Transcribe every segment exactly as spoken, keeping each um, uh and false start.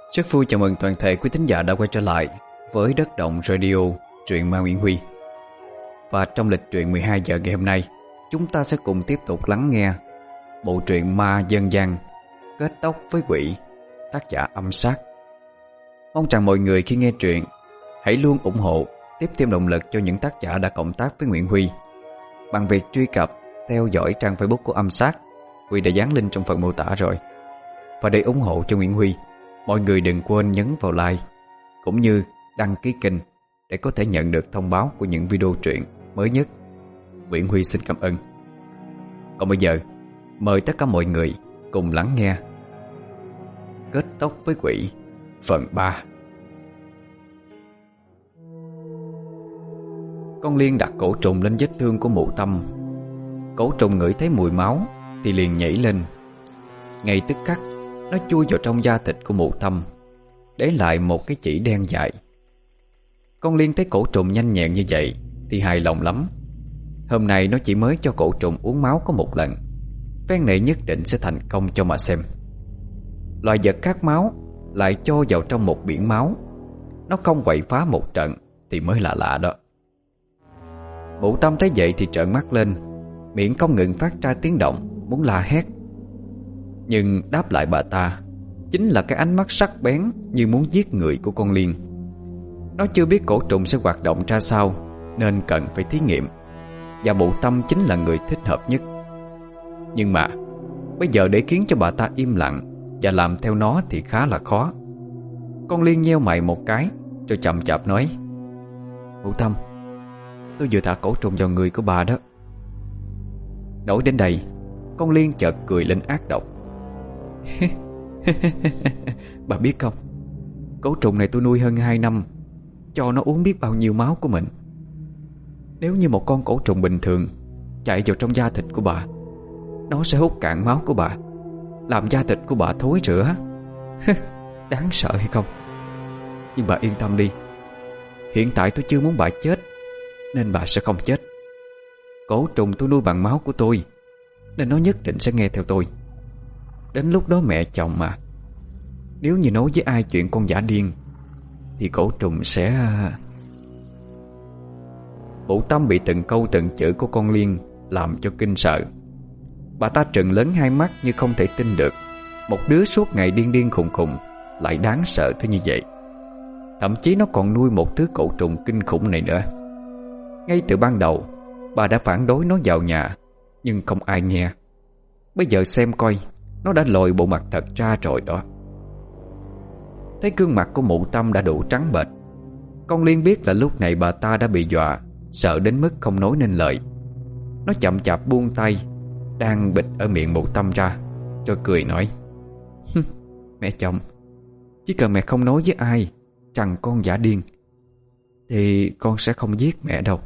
Rất vui chào mừng toàn thể quý thính giả đã quay trở lại với Đất Động Radio, truyện ma Nguyễn Huy. Và trong lịch truyện mười hai giờ ngày hôm nay, chúng ta sẽ cùng tiếp tục lắng nghe bộ truyện ma dân gian Kết tóc với quỷ, tác giả Âm Sát. Mong rằng mọi người khi nghe truyện hãy luôn ủng hộ, tiếp thêm động lực cho những tác giả đã cộng tác với Nguyễn Huy bằng việc truy cập, theo dõi trang Facebook của Âm Sát. Huy đã dán link trong phần mô tả rồi. Và để ủng hộ cho Nguyễn Huy, mọi người đừng quên nhấn vào like cũng như đăng ký kênh để có thể nhận được thông báo của những video truyện mới nhất. Nguyễn Huy xin cảm ơn. Còn bây giờ, mời tất cả mọi người cùng lắng nghe Kết tóc với quỷ phần ba. Con Liên đặt cổ trùng lên vết thương của Mụ Tâm. Cổ trùng ngửi thấy mùi máu thì liền nhảy lên. Ngay tức khắc, nó chui vào trong da thịt của Mụ Tâm, để lại một cái chỉ đen dài. Con Liên thấy cổ trùng nhanh nhẹn như vậy thì hài lòng lắm. Hôm nay nó chỉ mới cho cổ trùng uống máu có một lần, phen này nhất định sẽ thành công cho mà xem. Loài vật khát máu lại cho vào trong một biển máu, nó không quậy phá một trận thì mới là lạ đó. Mụ Tâm thấy vậy thì trợn mắt lên, miệng không ngừng phát ra tiếng động, muốn la hét. Nhưng đáp lại bà ta chính là cái ánh mắt sắc bén như muốn giết người của con Liên. Nó chưa biết cổ trùng sẽ hoạt động ra sao, nên cần phải thí nghiệm, và Mụ Tâm chính là người thích hợp nhất. Nhưng mà bây giờ để khiến cho bà ta im lặng và làm theo nó thì khá là khó. Con Liên nheo mày một cái rồi chậm chạp nói: Mụ Tâm, tôi vừa thả cổ trùng vào người của bà đó. Nói đến đây, con Liên chợt cười lên ác độc. Bà biết không, cổ trùng này tôi nuôi hơn hai năm, cho nó uống biết bao nhiêu máu của mình. Nếu như một con cổ trùng bình thường chạy vào trong da thịt của bà, nó sẽ hút cạn máu của bà, làm da thịt của bà thối rữa. Đáng sợ hay không? Nhưng bà yên tâm đi, hiện tại tôi chưa muốn bà chết, nên bà sẽ không chết. Cổ trùng tôi nuôi bằng máu của tôi, nên nó nhất định sẽ nghe theo tôi. Đến lúc đó mẹ chồng mà, nếu như nói với ai chuyện con giả điên thì cổ trùng sẽ... Mụ Tâm bị từng câu từng chữ của con Liên làm cho kinh sợ. Bà ta trừng lớn hai mắt như không thể tin được một đứa suốt ngày điên điên khùng khùng lại đáng sợ tới như vậy. Thậm chí nó còn nuôi một thứ cổ trùng kinh khủng này nữa. Ngay từ ban đầu, bà đã phản đối nó vào nhà, nhưng không ai nghe. Bây giờ xem coi, nó đã lồi bộ mặt thật ra rồi đó. Thấy gương mặt của Mụ Tâm đã đủ trắng bệch, con Liên biết là lúc này bà ta đã bị dọa, sợ đến mức không nói nên lời. Nó chậm chạp buông tay đang bịt ở miệng Mụ Tâm ra, rồi cười nói: Mẹ chồng, chỉ cần mẹ không nói với ai rằng con giả điên thì con sẽ không giết mẹ đâu.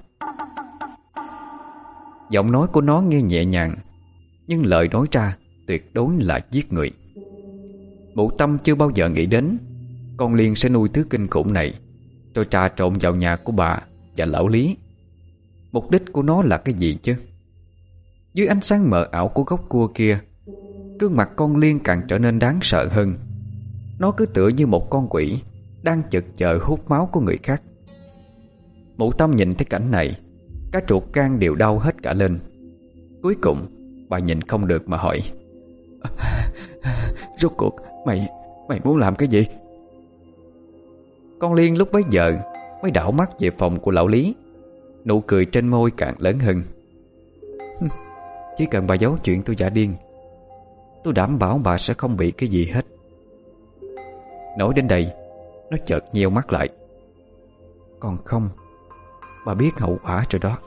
Giọng nói của nó nghe nhẹ nhàng, nhưng lời nói ra tuyệt đối là giết người. Mụ Tâm chưa bao giờ nghĩ đến con Liên sẽ nuôi thứ kinh khủng này, rồi trà trộn vào nhà của bà và lão Lý. Mục đích của nó là cái gì chứ? Dưới ánh sáng mờ ảo của gốc cua kia, gương mặt con Liên càng trở nên đáng sợ hơn. Nó cứ tựa như một con quỷ đang chực chờ hút máu của người khác. Mụ Tâm nhìn thấy cảnh này, các ruột gan đều đau hết cả lên. Cuối cùng bà nhìn không được mà hỏi: Rốt cuộc mày Mày muốn làm cái gì? Con Liên lúc bấy giờ mới đảo mắt về phòng của lão Lý. Nụ cười trên môi càng lớn hơn. Chỉ cần bà giấu chuyện tôi giả điên, tôi đảm bảo bà sẽ không bị cái gì hết. Nói đến đây, nó chợt nheo mắt lại. Còn không, bà biết hậu quả rồi đó.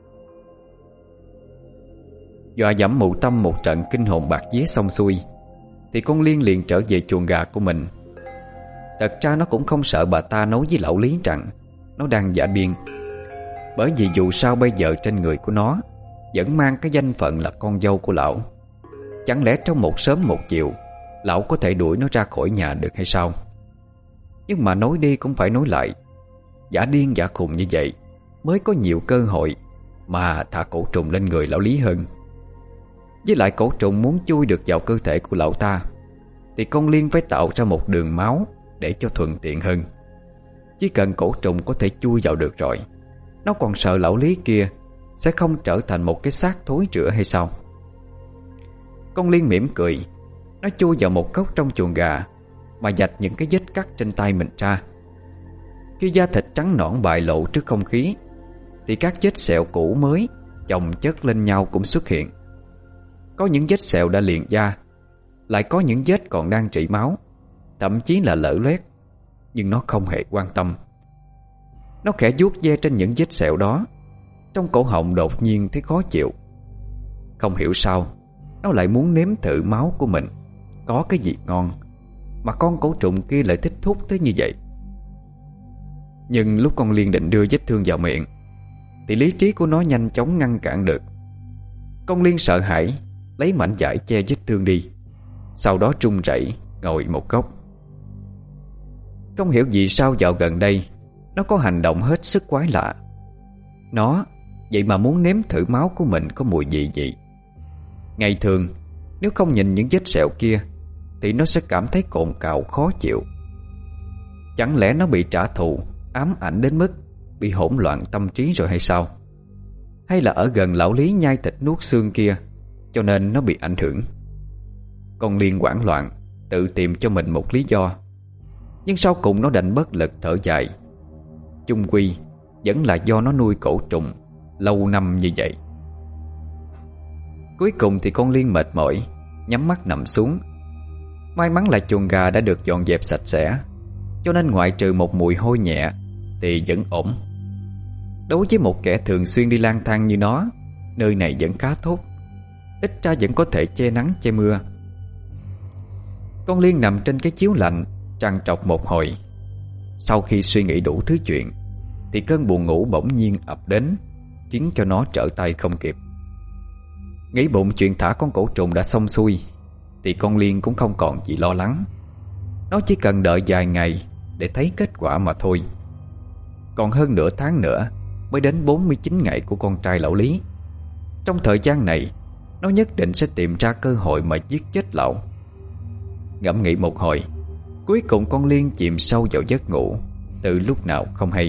Dọa dẫm Mụ Tâm một trận kinh hồn bạt vía xong xuôi, thì con Liên liền trở về chuồng gà của mình. Thật ra nó cũng không sợ bà ta nói với lão Lý rằng nó đang giả điên, bởi vì dù sao bây giờ trên người của nó vẫn mang cái danh phận là con dâu của lão. Chẳng lẽ trong một sớm một chiều lão có thể đuổi nó ra khỏi nhà được hay sao? Nhưng mà nói đi cũng phải nói lại, giả điên giả khùng như vậy mới có nhiều cơ hội mà thả cổ trùng lên người lão Lý hơn. Với lại cổ trùng muốn chui được vào cơ thể của lão ta thì con Liên phải tạo ra một đường máu để cho thuận tiện hơn. Chỉ cần cổ trùng có thể chui vào được rồi, nó còn sợ lão Lý kia sẽ không trở thành một cái xác thối rữa hay sao? Con Liên mỉm cười. Nó chui vào một góc trong chuồng gà mà vạch những cái vết cắt trên tay mình ra. Khi da thịt trắng nõn bại lộ trước không khí thì các vết sẹo cũ mới chồng chất lên nhau cũng xuất hiện. Có những vết sẹo đã liền da, lại có những vết còn đang rỉ máu, thậm chí là lở loét. Nhưng nó không hề quan tâm. Nó khẽ vuốt ve trên những vết sẹo đó. Trong cổ họng đột nhiên thấy khó chịu. Không hiểu sao nó lại muốn nếm thử máu của mình có cái gì ngon mà con cổ trùng kia lại thích thúc tới như vậy. Nhưng lúc con Liên định đưa vết thương vào miệng thì lý trí của nó nhanh chóng ngăn cản được. Con Liên sợ hãi lấy mảnh vải che vết thương đi, sau đó run rẩy ngồi một góc. Không hiểu vì sao dạo gần đây nó có hành động hết sức quái lạ. Nó vậy mà muốn nếm thử máu của mình có mùi gì vậy. Ngày thường nếu không nhìn những vết sẹo kia thì nó sẽ cảm thấy cồn cào khó chịu. Chẳng lẽ nó bị trả thù ám ảnh đến mức bị hỗn loạn tâm trí rồi hay sao? Hay là ở gần lão Lý nhai thịt nuốt xương kia cho nên nó bị ảnh hưởng? Con Liên hoảng loạn tự tìm cho mình một lý do, nhưng sau cùng nó đành bất lực thở dài. Chung quy vẫn là do nó nuôi cổ trùng lâu năm như vậy. Cuối cùng thì con Liên mệt mỏi nhắm mắt nằm xuống. May mắn là chuồng gà đã được dọn dẹp sạch sẽ, cho nên ngoại trừ một mùi hôi nhẹ thì vẫn ổn. Đối với một kẻ thường xuyên đi lang thang như nó, nơi này vẫn khá tốt, ít ra vẫn có thể che nắng che mưa. Con Liên nằm trên cái chiếu lạnh trằn trọc một hồi. Sau khi suy nghĩ đủ thứ chuyện thì cơn buồn ngủ bỗng nhiên ập đến, khiến cho nó trở tay không kịp. Nghĩ bụng chuyện thả con cổ trùng đã xong xuôi thì con Liên cũng không còn gì lo lắng. Nó chỉ cần đợi vài ngày để thấy kết quả mà thôi. Còn hơn nửa tháng nữa mới đến bốn mươi chín ngày của con trai lão Lý. Trong thời gian này nó nhất định sẽ tìm ra cơ hội mà giết chết lão. Ngẫm nghĩ một hồi, cuối cùng con Liên chìm sâu vào giấc ngủ từ lúc nào không hay.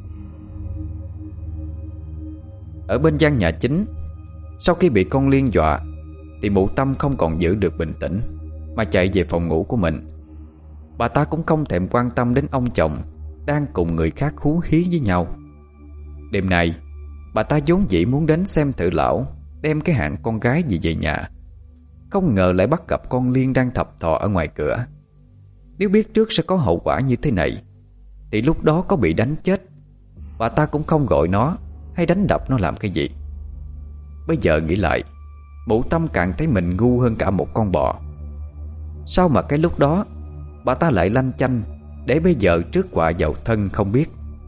Ở bên gian nhà chính, sau khi bị con Liên dọa thì mụ Tâm không còn giữ được bình tĩnh mà chạy về phòng ngủ của mình. Bà ta cũng không thèm quan tâm đến ông chồng đang cùng người khác hú hí với nhau. Đêm nay bà ta vốn dĩ muốn đến xem thử lão đem cái hạng con gái gì về nhà, không ngờ lại bắt gặp con Liên đang thập thò ở ngoài cửa. Nếu biết trước sẽ có hậu quả như thế này thì lúc đó có bị đánh chết, bà ta cũng không gọi nó hay đánh đập nó làm cái gì. Bây giờ nghĩ lại, mụ Tâm càng thấy mình ngu hơn cả một con bò. Sao mà cái lúc đó bà ta lại lanh chanh để bây giờ trước họa vào thân không biết.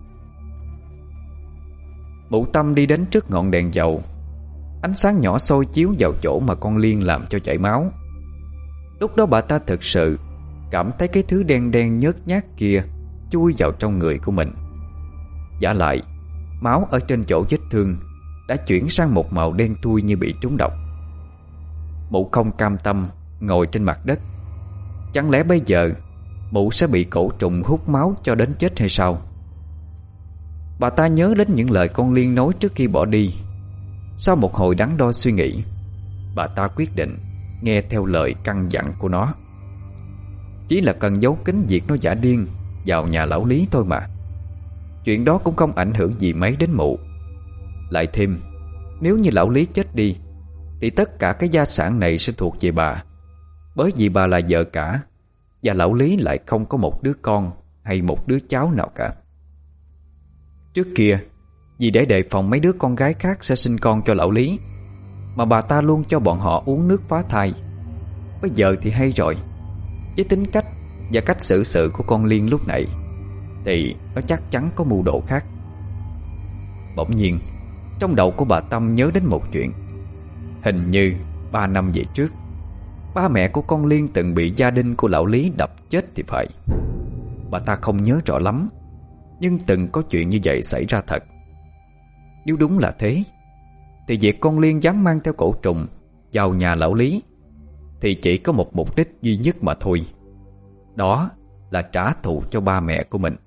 Mụ Tâm đi đến trước ngọn đèn dầu. Ánh sáng nhỏ soi chiếu vào chỗ mà con Liên làm cho chảy máu. Lúc đó bà ta thực sự cảm thấy cái thứ đen đen nhớt nhát kia chui vào trong người của mình. Vả lại, máu ở trên chỗ vết thương đã chuyển sang một màu đen thui như bị trúng độc. Mụ không cam tâm ngồi trên mặt đất. Chẳng lẽ bây giờ mụ sẽ bị cổ trùng hút máu cho đến chết hay sao? Bà ta nhớ đến những lời con Liên nói trước khi bỏ đi. Sau một hồi đắn đo suy nghĩ, bà ta quyết định nghe theo lời căn dặn của nó. Chỉ là cần giấu kín việc nó giả điên vào nhà lão Lý thôi mà. Chuyện đó cũng không ảnh hưởng gì mấy đến mụ. Lại thêm, nếu như lão Lý chết đi thì tất cả cái gia sản này sẽ thuộc về bà, bởi vì bà là vợ cả và lão Lý lại không có một đứa con hay một đứa cháu nào cả. Trước kia, vì để đề phòng mấy đứa con gái khác sẽ sinh con cho lão Lý mà bà ta luôn cho bọn họ uống nước phá thai. Bây giờ thì hay rồi, với tính cách và cách xử sự của con Liên lúc nãy thì nó chắc chắn có mưu đồ khác. Bỗng nhiên, trong đầu của bà Tâm nhớ đến một chuyện. Hình như ba năm về trước, ba mẹ của con Liên từng bị gia đình của lão Lý đập chết thì phải. Bà ta không nhớ rõ lắm, nhưng từng có chuyện như vậy xảy ra thật. Nếu đúng là thế thì việc con Liên dám mang theo cổ trùng vào nhà lão Lý thì chỉ có một mục đích duy nhất mà thôi. Đó là trả thù cho ba mẹ của mình.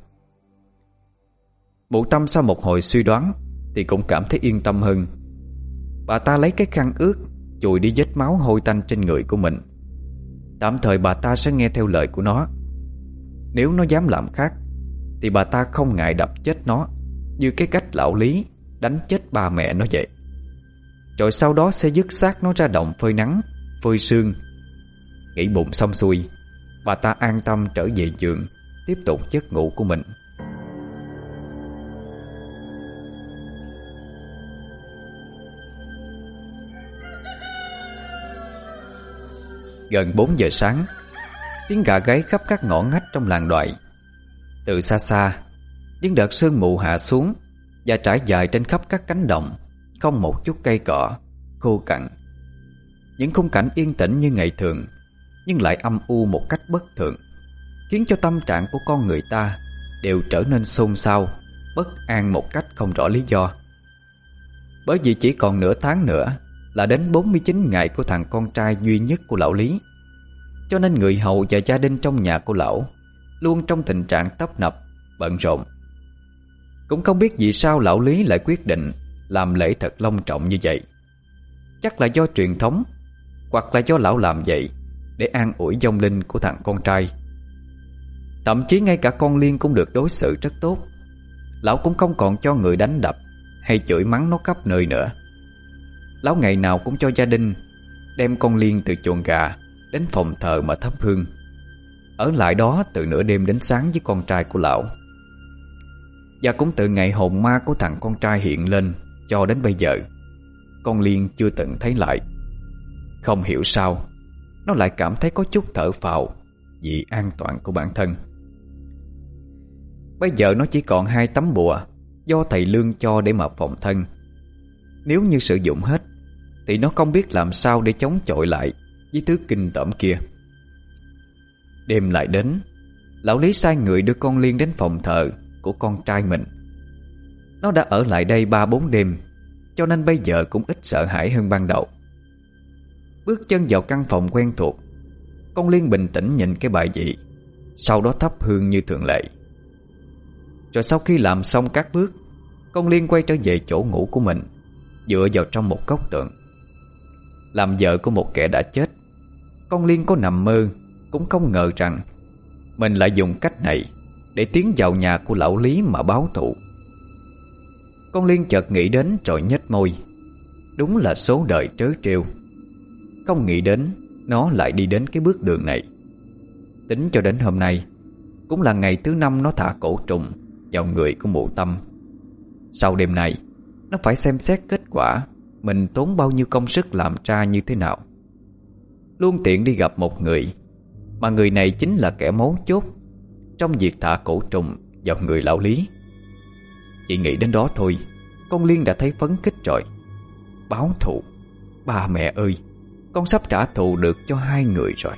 Mụ Tâm sau một hồi suy đoán thì cũng cảm thấy yên tâm hơn. Bà ta lấy cái khăn ướt chùi đi vết máu hôi tanh trên người của mình. Tạm thời bà ta sẽ nghe theo lời của nó. Nếu nó dám làm khác thì bà ta không ngại đập chết nó, như cái cách lão Lý đánh chết ba mẹ nó vậy. Rồi sau đó sẽ dứt xác nó ra đồng phơi nắng, phơi sương. Nghĩ bụng xong xuôi, bà ta an tâm trở về giường, tiếp tục giấc ngủ của mình. Gần bốn giờ sáng, tiếng gà gáy khắp các ngõ ngách trong làng Đoại. Từ xa xa, những đợt sương mù hạ xuống và trải dài trên khắp các cánh đồng, không một chút cây cỏ, khô cằn. Những khung cảnh yên tĩnh như ngày thường, nhưng lại âm u một cách bất thường, khiến cho tâm trạng của con người ta đều trở nên xôn xao, bất an một cách không rõ lý do. Bởi vì chỉ còn nửa tháng nữa là đến bốn mươi chín ngày của thằng con trai duy nhất của lão Lý, cho nên người hầu và gia đình trong nhà của lão luôn trong tình trạng tấp nập, bận rộn. Cũng không biết vì sao lão Lý lại quyết định làm lễ thật long trọng như vậy. Chắc là do truyền thống, hoặc là do lão làm vậy để an ủi vong linh của thằng con trai. Thậm chí ngay cả con Liên cũng được đối xử rất tốt. Lão cũng không còn cho người đánh đập hay chửi mắng nó khắp nơi nữa. Lão ngày nào cũng cho gia đình đem con Liên từ chuồng gà đến phòng thờ mà thắp hương, ở lại đó từ nửa đêm đến sáng với con trai của lão. Và cũng từ ngày hồn ma của thằng con trai hiện lên cho đến bây giờ, con Liên chưa từng thấy lại. Không hiểu sao nó lại cảm thấy có chút thở phào vì an toàn của bản thân. Bây giờ nó chỉ còn hai tấm bùa do thầy Lương cho để mà phòng thân. Nếu như sử dụng hết thì nó không biết làm sao để chống chọi lại với thứ kinh tởm kia. Đêm lại đến, lão Lý sai người đưa con Liên đến phòng thờ của con trai mình. Nó đã ở lại đây ba bốn đêm, cho nên bây giờ cũng ít sợ hãi hơn ban đầu. Bước chân vào căn phòng quen thuộc, con Liên bình tĩnh nhìn cái bài vị, sau đó thắp hương như thường lệ. Rồi sau khi làm xong các bước, con Liên quay trở về chỗ ngủ của mình, dựa vào trong một góc tường. Làm vợ của một kẻ đã chết, con Liên có nằm mơ cũng không ngờ rằng mình lại dùng cách này để tiến vào nhà của lão Lý mà báo thù. Con Liên chợt nghĩ đến rồi nhếch môi. Đúng là số đời trớ trêu. Không nghĩ đến nó lại đi đến cái bước đường này. Tính cho đến hôm nay cũng là ngày thứ năm nó thả cổ trùng vào người của mụ Tâm. Sau đêm này, nó phải xem xét kết quả mình tốn bao nhiêu công sức làm ra như thế nào. Luôn tiện đi gặp một người, mà người này chính là kẻ mấu chốt trong việc thả cổ trùng vào người lão Lý. Chỉ nghĩ đến đó thôi, con Liên đã thấy phấn khích rồi. Báo thù, ba mẹ ơi, con sắp trả thù được cho hai người rồi.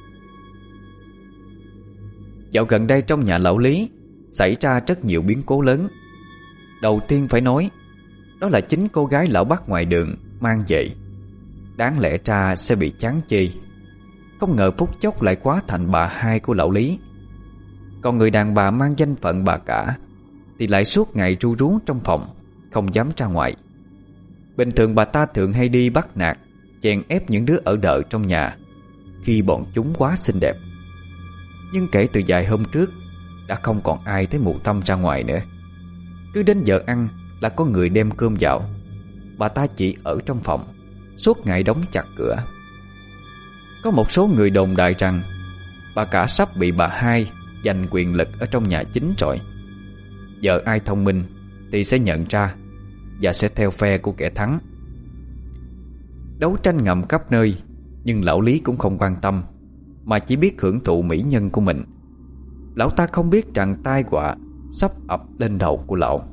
Dạo gần đây trong nhà lão Lý xảy ra rất nhiều biến cố lớn. Đầu tiên phải nói, đó là chính cô gái lão bắt ngoài đường mang về. Đáng lẽ ra sẽ bị chán chê, không ngờ phút chốc lại quá thành bà hai của lão Lý. Còn người đàn bà mang danh phận bà cả thì lại suốt ngày ru rú trong phòng, không dám ra ngoài. Bình thường bà ta thường hay đi bắt nạt, chèn ép những đứa ở đợ trong nhà khi bọn chúng quá xinh đẹp. Nhưng kể từ vài hôm trước, đã không còn ai thấy mụ Tâm ra ngoài nữa. Cứ đến giờ ăn là có người đem cơm vào, bà ta chỉ ở trong phòng, suốt ngày đóng chặt cửa. Có một số người đồn đại rằng bà cả sắp bị bà hai giành quyền lực ở trong nhà chính rồi. Giờ ai thông minh thì sẽ nhận ra và sẽ theo phe của kẻ thắng. Đấu tranh ngầm khắp nơi, nhưng lão Lý cũng không quan tâm, mà chỉ biết hưởng thụ mỹ nhân của mình. Lão ta không biết rằng tai họa sắp ập lên đầu của lão.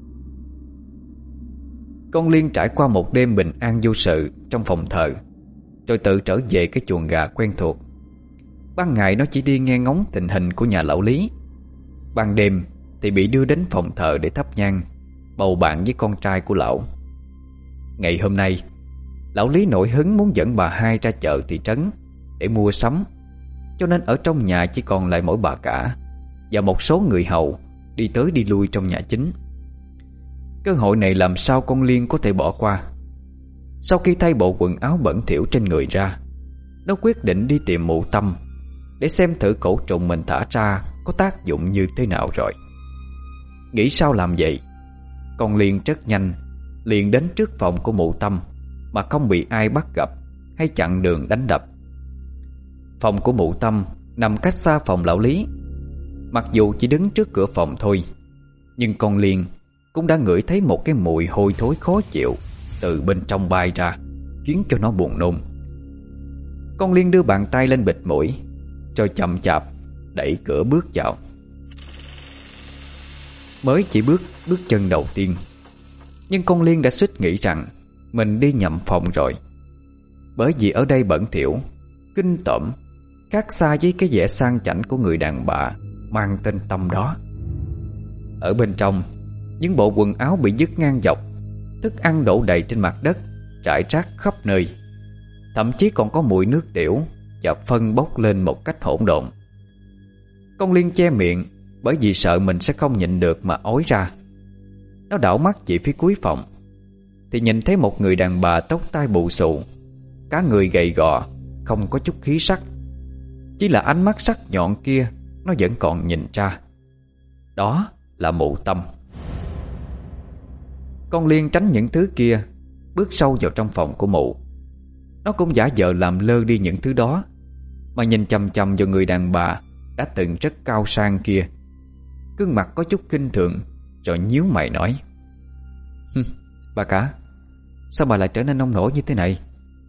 Con Liên trải qua một đêm bình an vô sự trong phòng thờ, rồi tự trở về cái chuồng gà quen thuộc. Ban ngày nó chỉ đi nghe ngóng tình hình của nhà lão Lý, ban đêm thì bị đưa đến phòng thờ để thắp nhang, bầu bạn với con trai của lão. Ngày hôm nay, lão Lý nổi hứng muốn dẫn bà hai ra chợ thị trấn để mua sắm, cho nên ở trong nhà chỉ còn lại mỗi bà cả và một số người hầu đi tới đi lui trong nhà chính. Cơ hội này làm sao con Liên có thể bỏ qua. Sau khi thay bộ quần áo bẩn thỉu trên người ra, nó quyết định đi tìm Mụ Tâm để xem thử cổ trùng mình thả ra có tác dụng như thế nào rồi. Nghĩ sao làm vậy, con Liên rất nhanh liền đến trước phòng của Mụ Tâm mà không bị ai bắt gặp hay chặn đường đánh đập. Phòng của Mụ Tâm nằm cách xa phòng lão Lý. Mặc dù chỉ đứng trước cửa phòng thôi, nhưng con Liên cũng đã ngửi thấy một cái mùi hôi thối khó chịu từ bên trong bay ra, khiến cho nó buồn nôn. Con Liên đưa bàn tay lên bịt mũi, rồi chậm chạp đẩy cửa bước vào. Mới chỉ bước bước chân đầu tiên, nhưng con Liên đã suýt nghĩ rằng mình đi nhầm phòng rồi. Bởi vì ở đây bẩn thỉu, kinh tởm, khác xa với cái vẻ sang chảnh của người đàn bà mang tên Tâm đó. Ở bên trong, những bộ quần áo bị dứt ngang dọc, thức ăn đổ đầy trên mặt đất, rải rác khắp nơi. Thậm chí còn có mùi nước tiểu và phân bốc lên một cách hỗn độn. Con Liên che miệng bởi vì sợ mình sẽ không nhịn được mà ói ra. Nó đảo mắt về phía cuối phòng thì nhìn thấy một người đàn bà tóc tai bù xù, cả người gầy gò, không có chút khí sắc. Chỉ là ánh mắt sắc nhọn kia nó vẫn còn nhìn ra. Đó là Mụ Tâm. Con Liên tránh những thứ kia, bước sâu vào trong phòng của mụ. Nó cũng giả vờ làm lơ đi những thứ đó, mà nhìn chằm chằm vào người đàn bà đã từng rất cao sang kia. Gương mặt có chút kinh thường, rồi nhíu mày nói: "Bà cả, sao bà lại trở nên nông nổi như thế này?"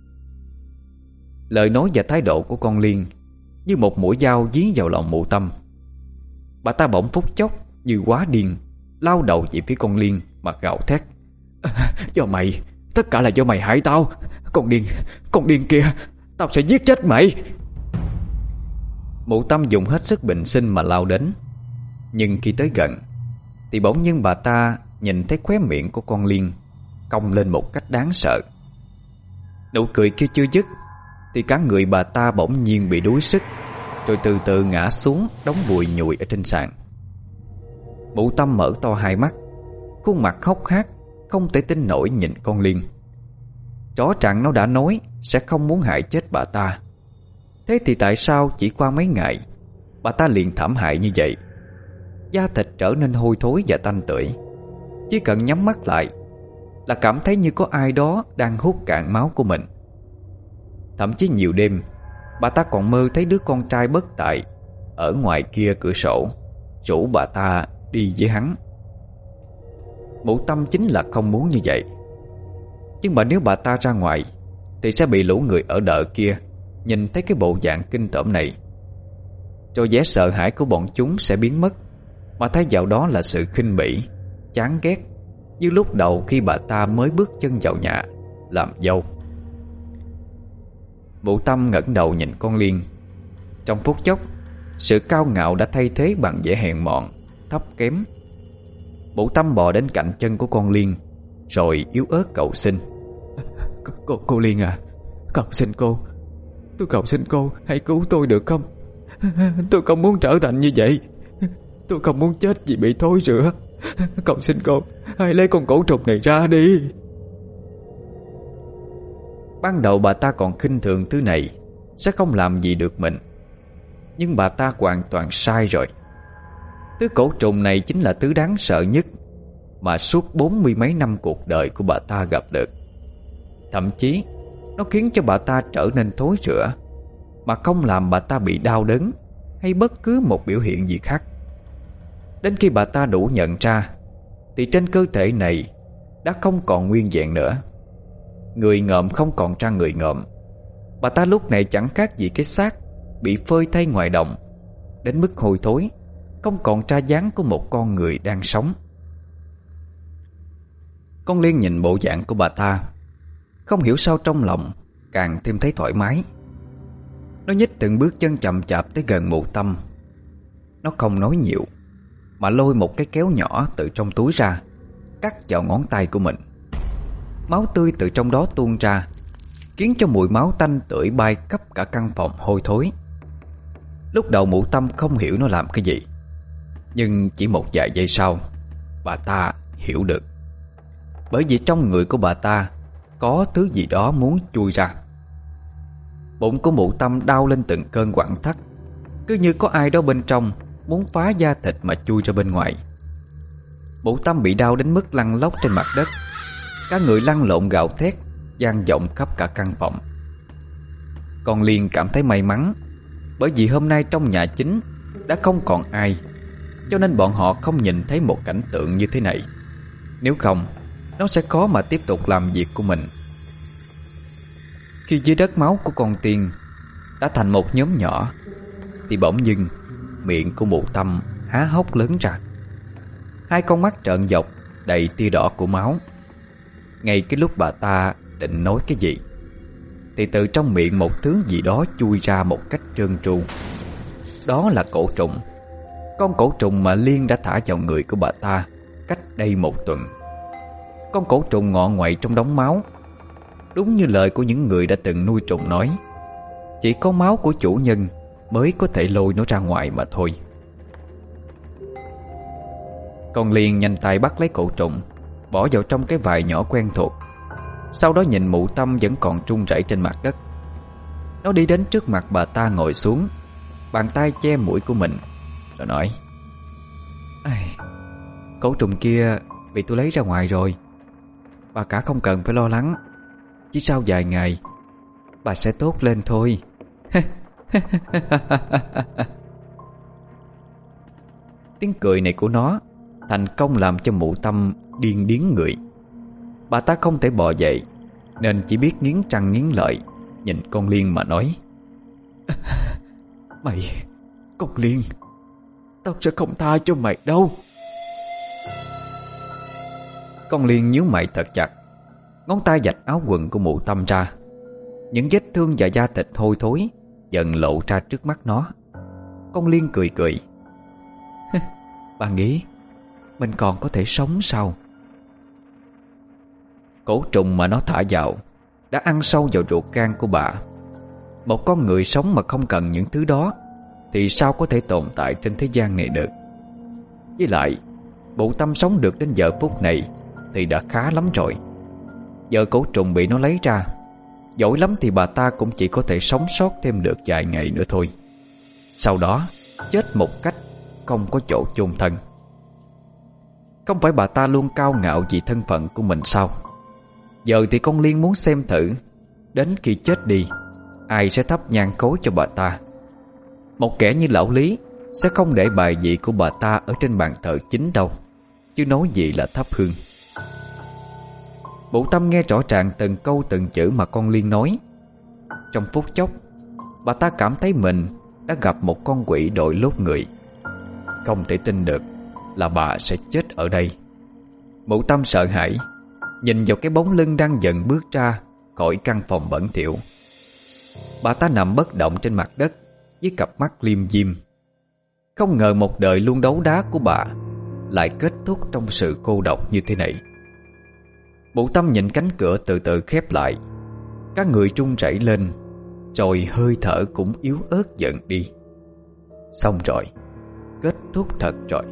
Lời nói và thái độ của con Liên như một mũi dao dí vào lòng Mụ Tâm. Bà ta bỗng phút chốc như quá điên, lao đầu về phía con Liên mà gào thét: "Do mày, tất cả là do mày hại tao. Con điên, con điên kia, tao sẽ giết chết mày." Mụ Tâm dùng hết sức bình sinh mà lao đến. Nhưng khi tới gần thì bỗng nhiên bà ta nhìn thấy khóe miệng của con Liên cong lên một cách đáng sợ. Nụ cười kia chưa dứt thì cả người bà ta bỗng nhiên bị đuối sức, rồi từ từ ngã xuống đóng bùi nhùi ở trên sàn. Mụ Tâm mở to hai mắt, khuôn mặt hốc hác, không thể tin nổi nhìn con Liên. Rõ ràng nó đã nói sẽ không muốn hại chết bà ta. Thế thì tại sao chỉ qua mấy ngày bà ta liền thảm hại như vậy? Da thịt trở nên hôi thối và tanh tưởi. Chỉ cần nhắm mắt lại là cảm thấy như có ai đó đang hút cạn máu của mình. Thậm chí nhiều đêm bà ta còn mơ thấy đứa con trai bất tại ở ngoài kia cửa sổ rủ bà ta đi với hắn. Mụ Tâm chính là không muốn như vậy. Nhưng mà nếu bà ta ra ngoài thì sẽ bị lũ người ở đợ kia nhìn thấy cái bộ dạng kinh tởm này, rồi vẻ sợ hãi của bọn chúng sẽ biến mất, mà thay vào đó là sự khinh bỉ, chán ghét, như lúc đầu khi bà ta mới bước chân vào nhà làm dâu. Mụ Tâm ngẩng đầu nhìn con Liên. Trong phút chốc, sự cao ngạo đã thay thế bằng vẻ hèn mọn, thấp kém. Mụ Tâm bò đến cạnh chân của con Liên, rồi yếu ớt cầu xin: Cô, cô, cô Liên à, cầu xin cô, tôi cầu xin cô hãy cứu tôi được không? Tôi không muốn trở thành như vậy. Tôi không muốn chết vì bị thối rữa. Cầu xin cô hãy lấy con cổ trùng này ra đi." Ban đầu bà ta còn khinh thường thứ này sẽ không làm gì được mình. Nhưng bà ta hoàn toàn sai rồi. Thứ cổ trùng này chính là thứ đáng sợ nhất mà suốt bốn mươi mấy năm cuộc đời của bà ta gặp được. Thậm chí nó khiến cho bà ta trở nên thối rữa, mà không làm bà ta bị đau đớn hay bất cứ một biểu hiện gì khác. Đến khi bà ta đủ nhận ra thì trên cơ thể này đã không còn nguyên vẹn nữa. Người ngợm không còn ra người ngợm. Bà ta lúc này chẳng khác gì cái xác bị phơi thay ngoài đồng, đến mức hôi thối, không còn ra dáng của một con người đang sống. Con Liên nhìn bộ dạng của bà ta, không hiểu sao trong lòng càng thêm thấy thoải mái. Nó nhích từng bước chân chậm chạp tới gần Mụ Tâm. Nó không nói nhiều, mà lôi một cái kéo nhỏ từ trong túi ra, cắt vào ngón tay của mình. Máu tươi từ trong đó tuôn ra, khiến cho mùi máu tanh tưởi bay khắp cả căn phòng hôi thối. Lúc đầu Mụ Tâm không hiểu nó làm cái gì, nhưng chỉ một vài giây sau, bà ta hiểu được. Bởi vì trong người của bà ta có thứ gì đó muốn chui ra. Bụng của Mụ Tâm đau lên từng cơn quặn thắt, cứ như có ai đó bên trong muốn phá da thịt mà chui ra bên ngoài. Mụ Tâm bị đau đến mức lăn lóc trên mặt đất, cả người lăn lộn gào thét vang vọng khắp cả căn phòng. Con Liên cảm thấy may mắn, bởi vì hôm nay trong nhà chính đã không còn ai, cho nên bọn họ không nhìn thấy một cảnh tượng như thế này. Nếu không, nó sẽ khó mà tiếp tục làm việc của mình. Khi dưới đất máu của con Tiên đã thành một nhóm nhỏ, thì bỗng dưng miệng của Mụ Tâm há hốc lớn ra. Hai con mắt trợn dọc đầy tia đỏ của máu. Ngay cái lúc bà ta định nói cái gì, thì từ trong miệng một thứ gì đó chui ra một cách trơn tru. Đó là cổ trùng. Con cổ trùng mà Liên đã thả vào người của bà ta cách đây một tuần. Con cổ trùng ngọ ngoại trong đống máu. Đúng như lời của những người đã từng nuôi trùng nói, chỉ có máu của chủ nhân mới có thể lôi nó ra ngoài mà thôi. Con Liên nhanh tay bắt lấy cổ trùng, bỏ vào trong cái vải nhỏ quen thuộc. Sau đó nhìn Mụ Tâm vẫn còn run rẩy trên mặt đất. Nó đi đến trước mặt bà ta ngồi xuống, bàn tay che mũi của mình, rồi nói: "Ai, cổ trùng kia bị tôi lấy ra ngoài rồi. Bà cả không cần phải lo lắng. Chỉ sau vài ngày bà sẽ tốt lên thôi." Tiếng cười này của nó thành công làm cho Mụ Tâm điên điếng người. Bà ta không thể bò dậy, nên chỉ biết nghiến răng nghiến lợi nhìn con Liên mà nói: "Mày, con Liên, tao sẽ không tha cho mày đâu." Con Liên nhíu mày thật chặt, ngón tay vạch áo quần của Mụ Tâm ra. Những vết thương và da thịt hôi thối dần lộ ra trước mắt nó. Con Liên cười cười: "Bà nghĩ mình còn có thể sống sao?" Cổ trùng mà nó thả vào đã ăn sâu vào ruột gan của bà. Một con người sống mà không cần những thứ đó thì sao có thể tồn tại trên thế gian này được. Với lại, Mụ Tâm sống được đến giờ phút này thì đã khá lắm rồi. Giờ cổ trùng bị nó lấy ra, giỏi lắm thì bà ta cũng chỉ có thể sống sót thêm được vài ngày nữa thôi. Sau đó chết một cách không có chỗ chôn thân. Không phải bà ta luôn cao ngạo vì thân phận của mình sao? Giờ thì con Liên muốn xem thử, đến khi chết đi, ai sẽ thắp nhang khối cho bà ta. Một kẻ như lão Lý sẽ không để bài vị của bà ta ở trên bàn thờ chính đâu, chứ nói gì là thắp hương. Mụ Tâm nghe rõ ràng từng câu từng chữ mà con Liên nói. Trong phút chốc, bà ta cảm thấy mình đã gặp một con quỷ đội lốt người. Không thể tin được là bà sẽ chết ở đây. Mụ Tâm sợ hãi nhìn vào cái bóng lưng đang dần bước ra khỏi căn phòng bẩn thỉu. Bà ta nằm bất động trên mặt đất với cặp mắt liêm diêm. Không ngờ một đời luôn đấu đá của bà lại kết thúc trong sự cô độc như thế này. Mụ Tâm nhìn cánh cửa từ từ khép lại, các người run rẩy lên, rồi hơi thở cũng yếu ớt dần đi. Xong rồi, kết thúc thật rồi.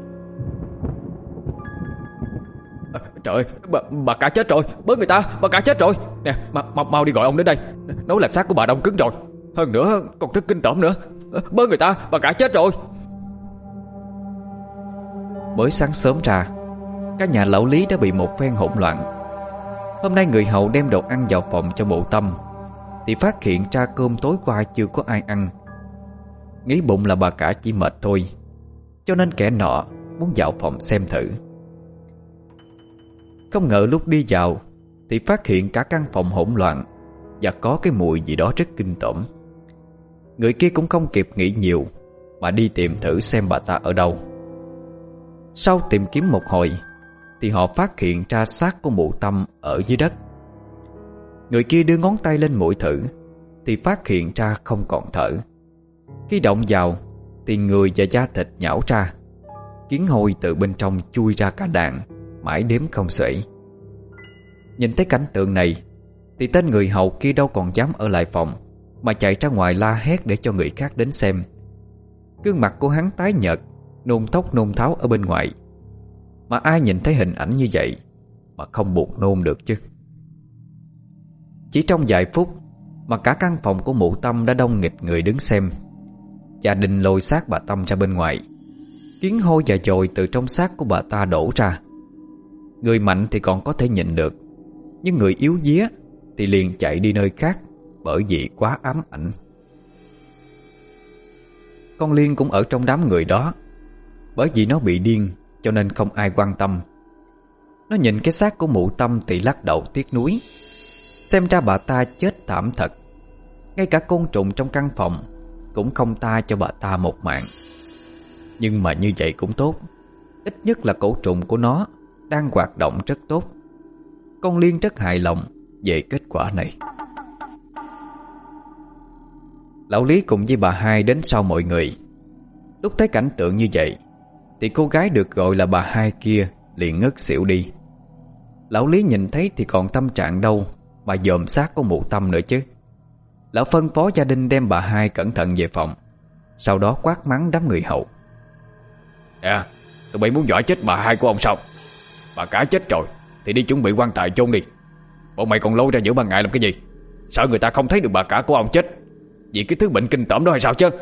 À, trời ơi, bà, bà cả chết rồi, bớ người ta, bà cả chết rồi. Nè, ma, ma, mau đi gọi ông đến đây. Nói là xác của bà đông cứng rồi. Hơn nữa còn rất kinh tởm nữa. Bớ người ta, bà cả chết rồi. Mới sáng sớm ra, cả nhà lão Lý đã bị một phen hỗn loạn. Hôm nay người hầu đem đồ ăn vào phòng cho Mụ Tâm, thì phát hiện ra cơm tối qua chưa có ai ăn. Nghĩ bụng là bà cả chỉ mệt thôi, cho nên kẻ nọ muốn vào phòng xem thử. Không ngờ lúc đi vào thì phát hiện cả căn phòng hỗn loạn và có cái mùi gì đó rất kinh tởm. Người kia cũng không kịp nghĩ nhiều mà đi tìm thử xem bà ta ở đâu. Sau tìm kiếm một hồi thì họ phát hiện ra xác của Mụ Tâm ở dưới đất. Người kia đưa ngón tay lên mũi thử thì phát hiện ra không còn thở. Khi động vào thì người và da thịt nhão ra, kiến hôi từ bên trong chui ra cả đàn, mãi đếm không xuể. Nhìn thấy cảnh tượng này thì tên người hầu kia đâu còn dám ở lại phòng, mà chạy ra ngoài la hét để cho người khác đến xem. Gương mặt của hắn tái nhợt, nôn thốc nôn tháo ở bên ngoài. Mà ai nhìn thấy hình ảnh như vậy mà không buộc nôn được chứ. Chỉ trong vài phút mà cả căn phòng của mụ Tâm đã đông nghịt người đứng xem. Gia đình lôi xác bà Tâm ra bên ngoài. Kiến hôi và dồi từ trong xác của bà ta đổ ra. Người mạnh thì còn có thể nhịn được, nhưng người yếu vía thì liền chạy đi nơi khác, bởi vì quá ám ảnh. Con Liên cũng ở trong đám người đó. Bởi vì nó bị điên cho nên không ai quan tâm. Nó nhìn cái xác của mụ Tâm thì lắc đầu tiếc nuối. Xem ra bà ta chết thảm thật. Ngay cả côn trùng trong căn phòng cũng không tha cho bà ta một mạng. Nhưng mà như vậy cũng tốt. Ít nhất là cổ trùng của nó đang hoạt động rất tốt. Con Liên rất hài lòng về kết quả này. Lão Lý cùng với bà Hai đến sau mọi người. Lúc thấy cảnh tượng như vậy thì cô gái được gọi là bà Hai kia liền ngất xỉu đi. Lão Lý nhìn thấy thì còn tâm trạng đâu mà dòm xác của mụ Tâm nữa chứ. Lão phân phó gia đình đem bà Hai cẩn thận về phòng, sau đó quát mắng đám người hậu. Nè, tụi bay muốn dọa chết bà Hai của ông sao? Bà cả chết rồi thì đi chuẩn bị quan tài chôn đi. Bọn mày còn lôi ra giữa ban ngày làm cái gì? Sợ người ta không thấy được bà cả của ông chết vì cái thứ bệnh kinh tởm đó hay sao chứ?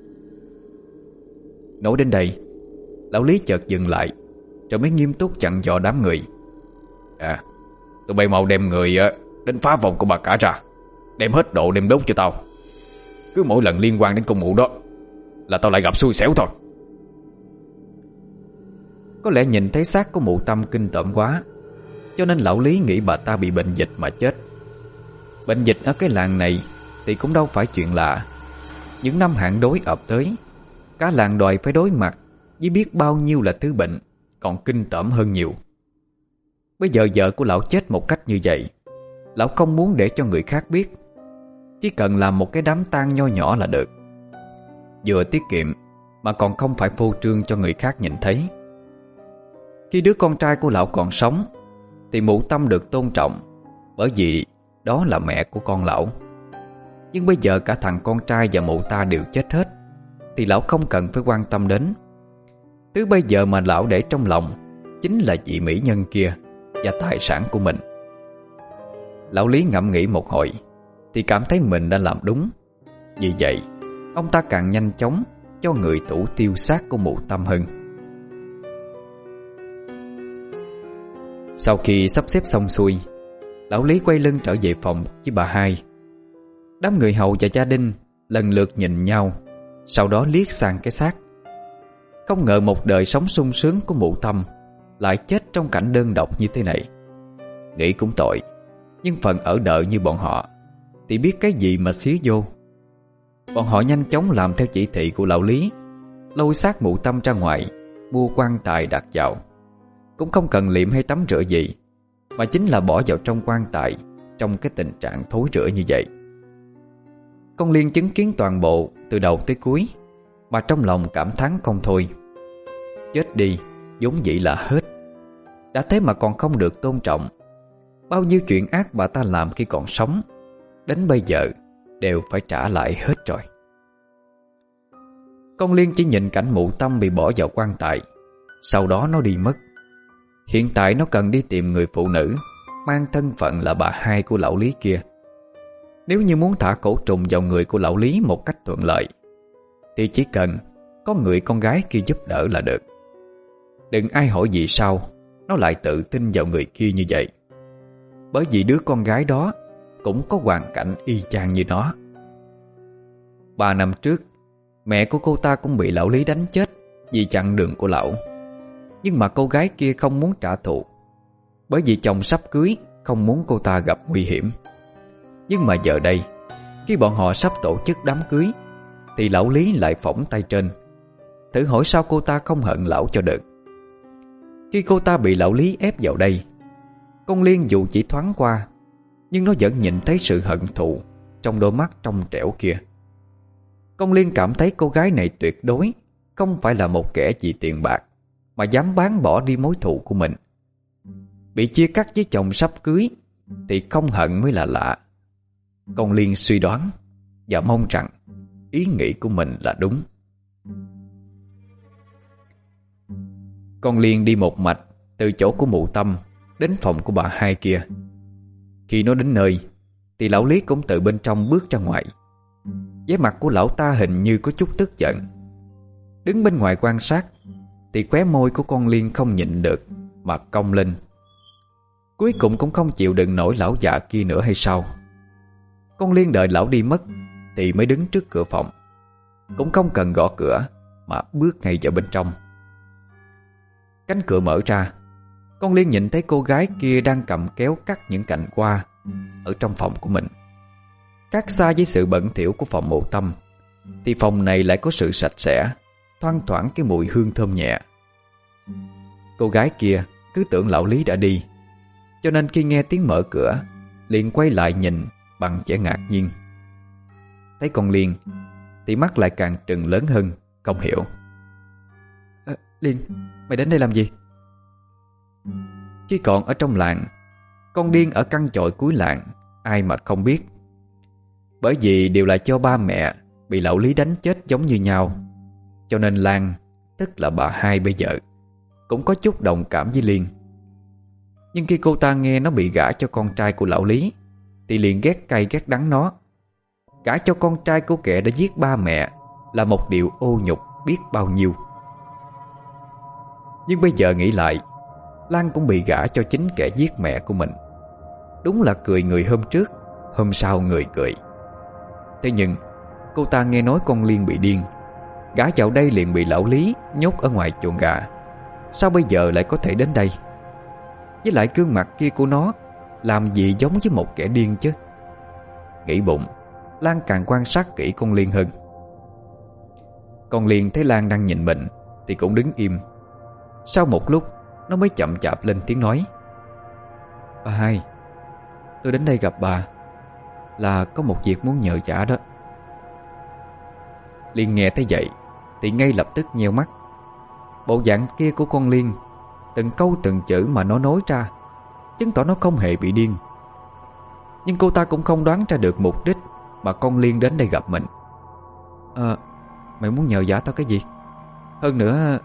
Nói đến đây, lão Lý chợt dừng lại, rồi mới nghiêm túc chặn dò đám người. À, tụi bay mau đem người đến phá vòng của bà cả ra, đem hết độ đem đốt cho tao. Cứ mỗi lần liên quan đến công vụ đó là tao lại gặp xui xẻo thôi. Có lẽ nhìn thấy xác của mụ Tâm kinh tởm quá, cho nên lão Lý nghĩ bà ta bị bệnh dịch mà chết. Bệnh dịch ở cái làng này thì cũng đâu phải chuyện lạ. Những năm hạn đối ập tới, cả làng đòi phải đối mặt với biết bao nhiêu là thứ bệnh còn kinh tởm hơn nhiều. Bây giờ vợ của lão chết một cách như vậy, lão không muốn để cho người khác biết. Chỉ cần làm một cái đám tang nho nhỏ là được. Vừa tiết kiệm mà còn không phải phô trương cho người khác nhìn thấy. Khi đứa con trai của lão còn sống thì mụ Tâm được tôn trọng, bởi vì đó là mẹ của con lão. Nhưng bây giờ cả thằng con trai và mụ ta đều chết hết thì lão không cần phải quan tâm đến. Thứ bây giờ mà lão để trong lòng chính là vị mỹ nhân kia và tài sản của mình. Lão Lý ngẫm nghĩ một hồi thì cảm thấy mình đã làm đúng. Vì vậy ông ta càng nhanh chóng cho người tủ tiêu xác của mụ Tâm hơn. Sau khi sắp xếp xong xuôi, lão Lý quay lưng trở về phòng với bà Hai. Đám người hầu và gia đình lần lượt nhìn nhau, sau đó liếc sang cái xác. Không ngờ một đời sống sung sướng của mụ Tâm lại chết trong cảnh đơn độc như thế này. Nghĩ cũng tội, nhưng phần ở đợi như bọn họ thì biết cái gì mà xía vô. Bọn họ nhanh chóng làm theo chỉ thị của lão Lý, lôi xác mụ Tâm ra ngoài, mua quan tài đặt vào. Cũng không cần liệm hay tắm rửa gì, mà chính là bỏ vào trong quan tài trong cái tình trạng thối rữa như vậy. Con Liên chứng kiến toàn bộ từ đầu tới cuối, mà trong lòng cảm thán không thôi. Chết đi vốn dĩ là hết, đã thế mà còn không được tôn trọng. Bao nhiêu chuyện ác bà ta làm khi còn sống, đến bây giờ đều phải trả lại hết rồi. Con Liên chỉ nhìn cảnh mụ Tâm bị bỏ vào quan tài, sau đó nó đi mất. Hiện tại nó cần đi tìm người phụ nữ mang thân phận là bà Hai của lão Lý kia. Nếu như muốn thả cổ trùng vào người của lão Lý một cách thuận lợi thì chỉ cần có người con gái kia giúp đỡ là được. Đừng ai hỏi vì sao nó lại tự tin vào người kia như vậy, bởi vì đứa con gái đó cũng có hoàn cảnh y chang như nó. Ba năm trước, mẹ của cô ta cũng bị lão Lý đánh chết vì chặn đường của lão. Nhưng mà cô gái kia không muốn trả thù, bởi vì chồng sắp cưới không muốn cô ta gặp nguy hiểm. Nhưng mà giờ đây, khi bọn họ sắp tổ chức đám cưới thì lão Lý lại phỏng tay trên. Thử hỏi sao cô ta không hận lão cho được. Khi cô ta bị lão Lý ép vào đây, con Liên dù chỉ thoáng qua, nhưng nó vẫn nhìn thấy sự hận thù trong đôi mắt trong trẻo kia. Con Liên cảm thấy cô gái này tuyệt đối không phải là một kẻ vì tiền bạc mà dám bán bỏ đi mối thù của mình. Bị chia cắt với chồng sắp cưới thì không hận mới là lạ. Con Liên suy đoán và mong rằng ý nghĩ của mình là đúng. Con Liên đi một mạch từ chỗ của mụ Tâm đến phòng của bà hai kia. Khi nó đến nơi thì lão Lý cũng từ bên trong bước ra ngoài. Vẻ mặt của lão ta hình như có chút tức giận. Đứng bên ngoài quan sát thì khóe môi của con Liên không nhịn được mà cong lên. Cuối cùng cũng không chịu đựng nổi lão già kia nữa hay sao? Con Liên đợi lão đi mất thì mới đứng trước cửa phòng, cũng không cần gõ cửa mà bước ngay vào bên trong. Cánh cửa mở ra, con Liên nhìn thấy cô gái kia đang cầm kéo cắt những cành hoa ở trong phòng của mình. Khác xa với sự bẩn thỉu của phòng mộ Tâm thì phòng này lại có sự sạch sẽ, thoang thoảng cái mùi hương thơm nhẹ. Cô gái kia cứ tưởng lão Lý đã đi, cho nên khi nghe tiếng mở cửa liền quay lại nhìn bằng vẻ ngạc nhiên. Thấy con Liên thì mắt lại càng trừng lớn hơn, không hiểu. à, Liên, mày đến đây làm gì? Khi còn ở trong làng, con điên ở căn chòi cuối làng ai mà không biết. Bởi vì đều là cho ba mẹ bị lão Lý đánh chết giống như nhau, cho nên Lan, tức là bà hai bây giờ, cũng có chút đồng cảm với Liên. Nhưng khi cô ta nghe nó bị gả cho con trai của lão Lý thì liền ghét cay ghét đắng nó. Gả cho con trai của kẻ đã giết ba mẹ là một điều ô nhục biết bao nhiêu. Nhưng bây giờ nghĩ lại, Lan cũng bị gả cho chính kẻ giết mẹ của mình. Đúng là cười người hôm trước, hôm sau người cười. Thế nhưng cô ta nghe nói con Liên bị điên, gả vào đây liền bị lão Lý nhốt ở ngoài chuồng gà. Sao bây giờ lại có thể đến đây? Với lại gương mặt kia của nó làm gì giống với một kẻ điên chứ? Nghĩ bụng, Lan càng quan sát kỹ con Liên hơn. Con Liên thấy Lan đang nhìn mình thì cũng đứng im. Sau một lúc nó mới chậm chạp lên tiếng nói: "Bà hai, tôi đến đây gặp bà là có một việc muốn nhờ vả đó." Liên nghe thấy vậy thì ngay lập tức nheo mắt. Bộ dạng kia của con Liên, từng câu từng chữ mà nó nói ra chứng tỏ nó không hề bị điên. Nhưng cô ta cũng không đoán ra được mục đích mà con Liên đến đây gặp mình. "À, mày muốn nhờ vả tao cái gì? Hơn nữa..."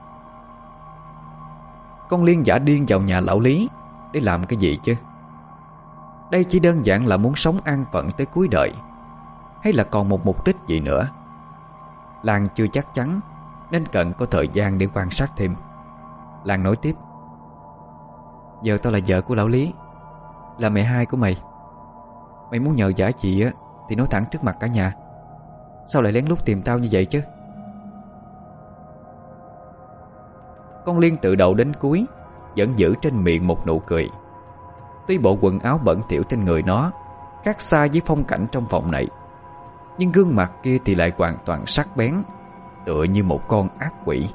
Con Liên giả điên vào nhà lão Lý để làm cái gì chứ? Đây chỉ đơn giản là muốn sống an phận tới cuối đời, hay là còn một mục đích gì nữa? Lan chưa chắc chắn nên cần có thời gian để quan sát thêm. Lan nói tiếp: "Giờ tao là vợ của lão Lý, là mẹ hai của mày. Mày muốn nhờ vả gì á thì nói thẳng trước mặt cả nhà. Sao lại lén lút tìm tao như vậy chứ?" Con Liên từ đầu đến cuối vẫn giữ trên miệng một nụ cười. Tuy bộ quần áo bẩn thỉu trên người nó khác xa với phong cảnh trong phòng này, nhưng gương mặt kia thì lại hoàn toàn sắc bén, tựa như một con ác quỷ.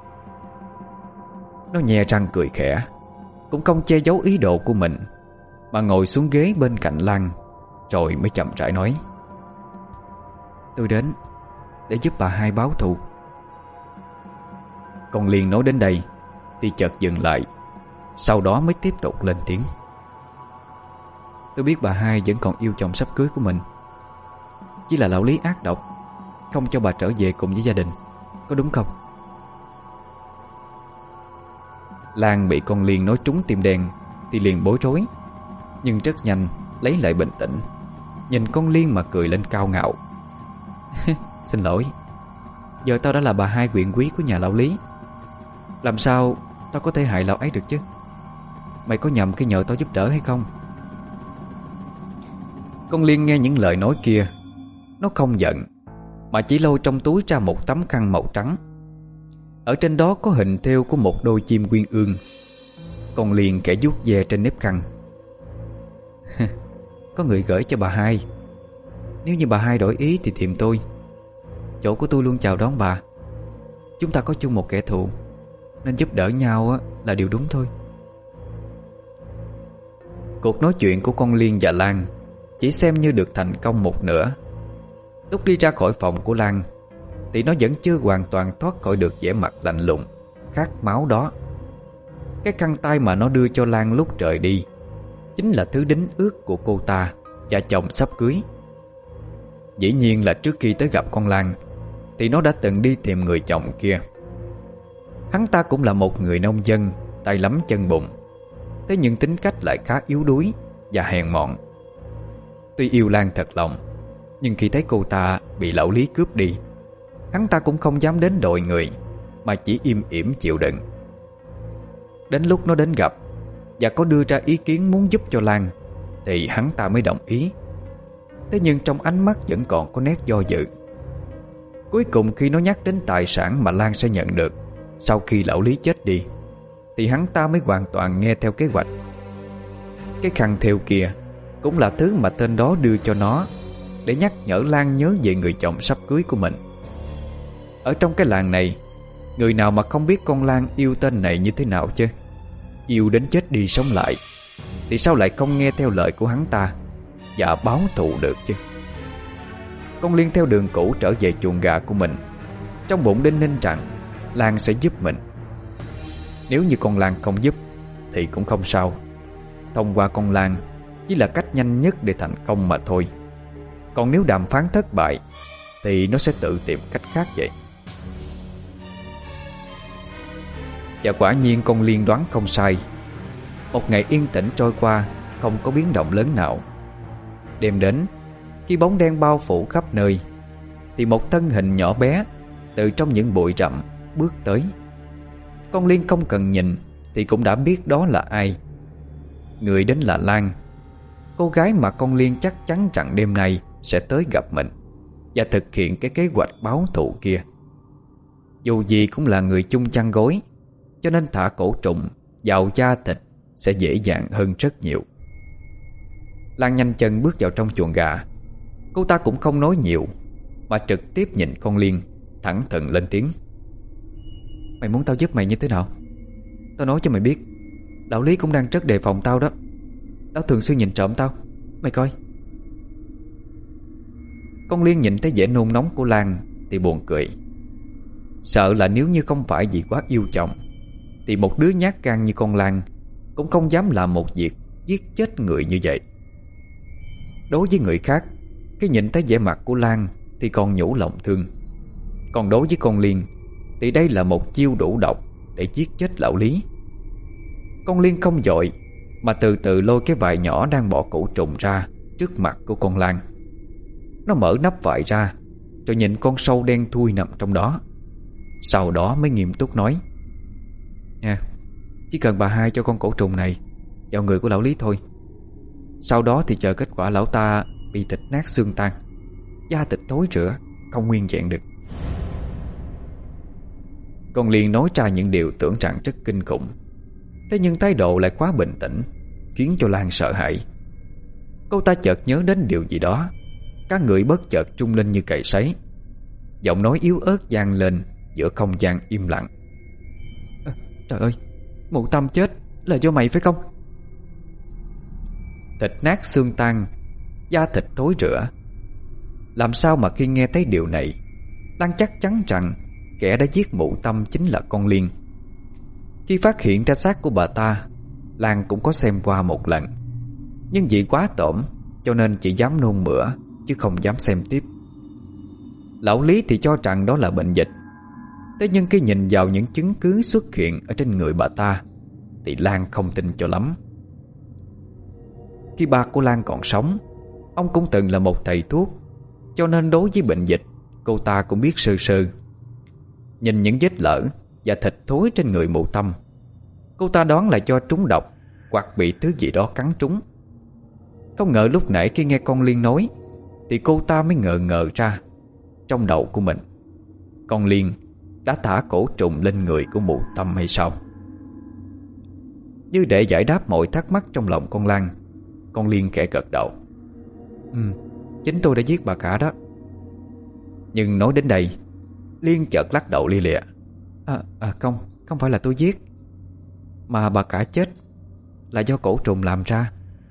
Nó nhe răng cười khẽ, cũng không che giấu ý đồ của mình, mà ngồi xuống ghế bên cạnh Lan, rồi mới chậm rãi nói: "Tôi đến để giúp bà hai báo thù." Con Liên nói đến đây thì chợt dừng lại, sau đó mới tiếp tục lên tiếng: "Tôi biết bà hai vẫn còn yêu chồng sắp cưới của mình, chỉ là lão Lý ác độc, không cho bà trở về cùng với gia đình, có đúng không?" Lan bị con Liên nói trúng tim đen thì liền bối rối, nhưng rất nhanh lấy lại bình tĩnh, nhìn con Liên mà cười lên cao ngạo. "Xin lỗi, giờ tao đã là bà hai quyền quý của nhà lão Lý, làm sao tao có thể hại lão ấy được chứ? Mày có nhầm khi nhờ tao giúp đỡ hay không?" Con Liên nghe những lời nói kia, nó không giận, mà chỉ lôi trong túi ra một tấm khăn màu trắng. Ở trên đó có hình thêu của một đôi chim quyên ương. Con Liên kẻ vuốt ve trên nếp khăn. "Có người gửi cho bà hai. Nếu như bà hai đổi ý thì tìm tôi. Chỗ của tôi luôn chào đón bà. Chúng ta có chung một kẻ thù, nên giúp đỡ nhau là điều đúng thôi." Cuộc nói chuyện của con Liên và Lan chỉ xem như được thành công một nửa. Lúc đi ra khỏi phòng của Lan thì nó vẫn chưa hoàn toàn thoát khỏi được vẻ mặt lạnh lùng, khát máu đó. Cái khăn tay mà nó đưa cho Lan lúc rời đi chính là thứ đính ước của cô ta và chồng sắp cưới. Dĩ nhiên là trước khi tới gặp con Lan thì nó đã từng đi tìm người chồng kia. Hắn ta cũng là một người nông dân, tay lắm chân bụng, thế nhưng tính cách lại khá yếu đuối và hèn mọn. Tuy yêu Lan thật lòng, nhưng khi thấy cô ta bị lão Lý cướp đi, hắn ta cũng không dám đến đội người, mà chỉ im ỉm chịu đựng. Đến lúc nó đến gặp và có đưa ra ý kiến muốn giúp cho Lan, thì hắn ta mới đồng ý. Thế nhưng trong ánh mắt vẫn còn có nét do dự. Cuối cùng khi nó nhắc đến tài sản mà Lan sẽ nhận được sau khi lão Lý chết đi, thì hắn ta mới hoàn toàn nghe theo kế hoạch. Cái khăn thêu kia cũng là thứ mà tên đó đưa cho nó, để nhắc nhở Lan nhớ về người chồng sắp cưới của mình. Ở trong cái làng này, người nào mà không biết con Lan yêu tên này như thế nào chứ? Yêu đến chết đi sống lại, thì sao lại không nghe theo lời của hắn ta và báo thù được chứ? Con Liên theo đường cũ trở về chuồng gà của mình, trong bụng đinh ninh rằng Lan sẽ giúp mình. Nếu như con Lan không giúp thì cũng không sao. Thông qua con Lan chỉ là cách nhanh nhất để thành công mà thôi. Còn nếu đàm phán thất bại thì nó sẽ tự tìm cách khác vậy. Và quả nhiên con Liên đoán không sai. Một ngày yên tĩnh trôi qua, không có biến động lớn nào. Đêm đến, khi bóng đen bao phủ khắp nơi, thì một thân hình nhỏ bé từ trong những bụi rậm bước tới. Con Liên không cần nhìn thì cũng đã biết đó là ai. Người đến là Lan, cô gái mà con Liên chắc chắn rằng đêm nay sẽ tới gặp mình và thực hiện cái kế hoạch báo thù kia. Dù gì cũng là người chung chăn gối, cho nên thả cổ trùng vào da thịt sẽ dễ dàng hơn rất nhiều. Lan nhanh chân bước vào trong chuồng gà. Cô ta cũng không nói nhiều, mà trực tiếp nhìn con Liên, thẳng thừng lên tiếng: "Mày muốn tao giúp mày như thế nào? Tao nói cho mày biết, lão Lý cũng đang rất đề phòng tao đó. Lão thường xuyên nhìn trộm tao. Mày coi." Con Liên nhìn thấy vẻ nôn nóng của Lan thì buồn cười. Sợ là nếu như không phải vì quá yêu chồng, thì một đứa nhát gan như con Lan cũng không dám làm một việc giết chết người như vậy. Đối với người khác, khi nhìn thấy vẻ mặt của Lan thì còn nhủ lòng thương. Còn đối với con Liên thì đây là một chiêu đủ độc để giết chết lão Lý. Con Liên không vội, mà từ từ lôi cái vại nhỏ đang bỏ cổ trùng ra trước mặt của con Lan. Nó mở nắp vại ra, rồi nhìn con sâu đen thui nằm trong đó. Sau đó mới nghiêm túc nói: "Nha, chỉ cần bà hai cho con cổ trùng này vào người của lão Lý thôi. Sau đó thì chờ kết quả lão ta bị thịt nát xương tan, da thịt thối rữa, không nguyên vẹn được." Con Liên nói ra những điều tưởng rằng rất kinh khủng, thế nhưng thái độ lại quá bình tĩnh, khiến cho Lan sợ hãi. Cô ta chợt nhớ đến điều gì đó, các người bất chợt trung lên như cày sấy. Giọng nói yếu ớt vang lên giữa không gian im lặng: à, "Trời ơi, mụ Tâm chết là do mày phải không?" Thịt nát xương tan, da thịt thối rữa. Làm sao mà khi nghe thấy điều này, Lan chắc chắn rằng kẻ đã giết mụ Tâm chính là con Liên. Khi phát hiện ra xác của bà ta, Lan cũng có xem qua một lần, nhưng vì quá tổn cho nên chỉ dám nôn mửa, chứ không dám xem tiếp. Lão Lý thì cho rằng đó là bệnh dịch. Thế nhưng khi nhìn vào những chứng cứ xuất hiện ở trên người bà ta, thì Lan không tin cho lắm. Khi ba của Lan còn sống, ông cũng từng là một thầy thuốc, cho nên đối với bệnh dịch cô ta cũng biết sơ sơ. Nhìn những vết lở và thịt thối trên người mụ Tâm, cô ta đoán là do trúng độc hoặc bị thứ gì đó cắn trúng. Không ngờ lúc nãy khi nghe con Liên nói, thì cô ta mới ngờ ngờ ra trong đầu của mình, con Liên đã thả cổ trùng lên người của mụ Tâm hay sao. Như để giải đáp mọi thắc mắc trong lòng con Lan, con Liên khẽ gật đầu: "Ừ, chính tôi đã giết bà cả đó." Nhưng nói đến đây, Liên chợt lắc đầu lia lịa: à, à không, không phải là tôi giết, mà bà cả chết là do cổ trùng làm ra."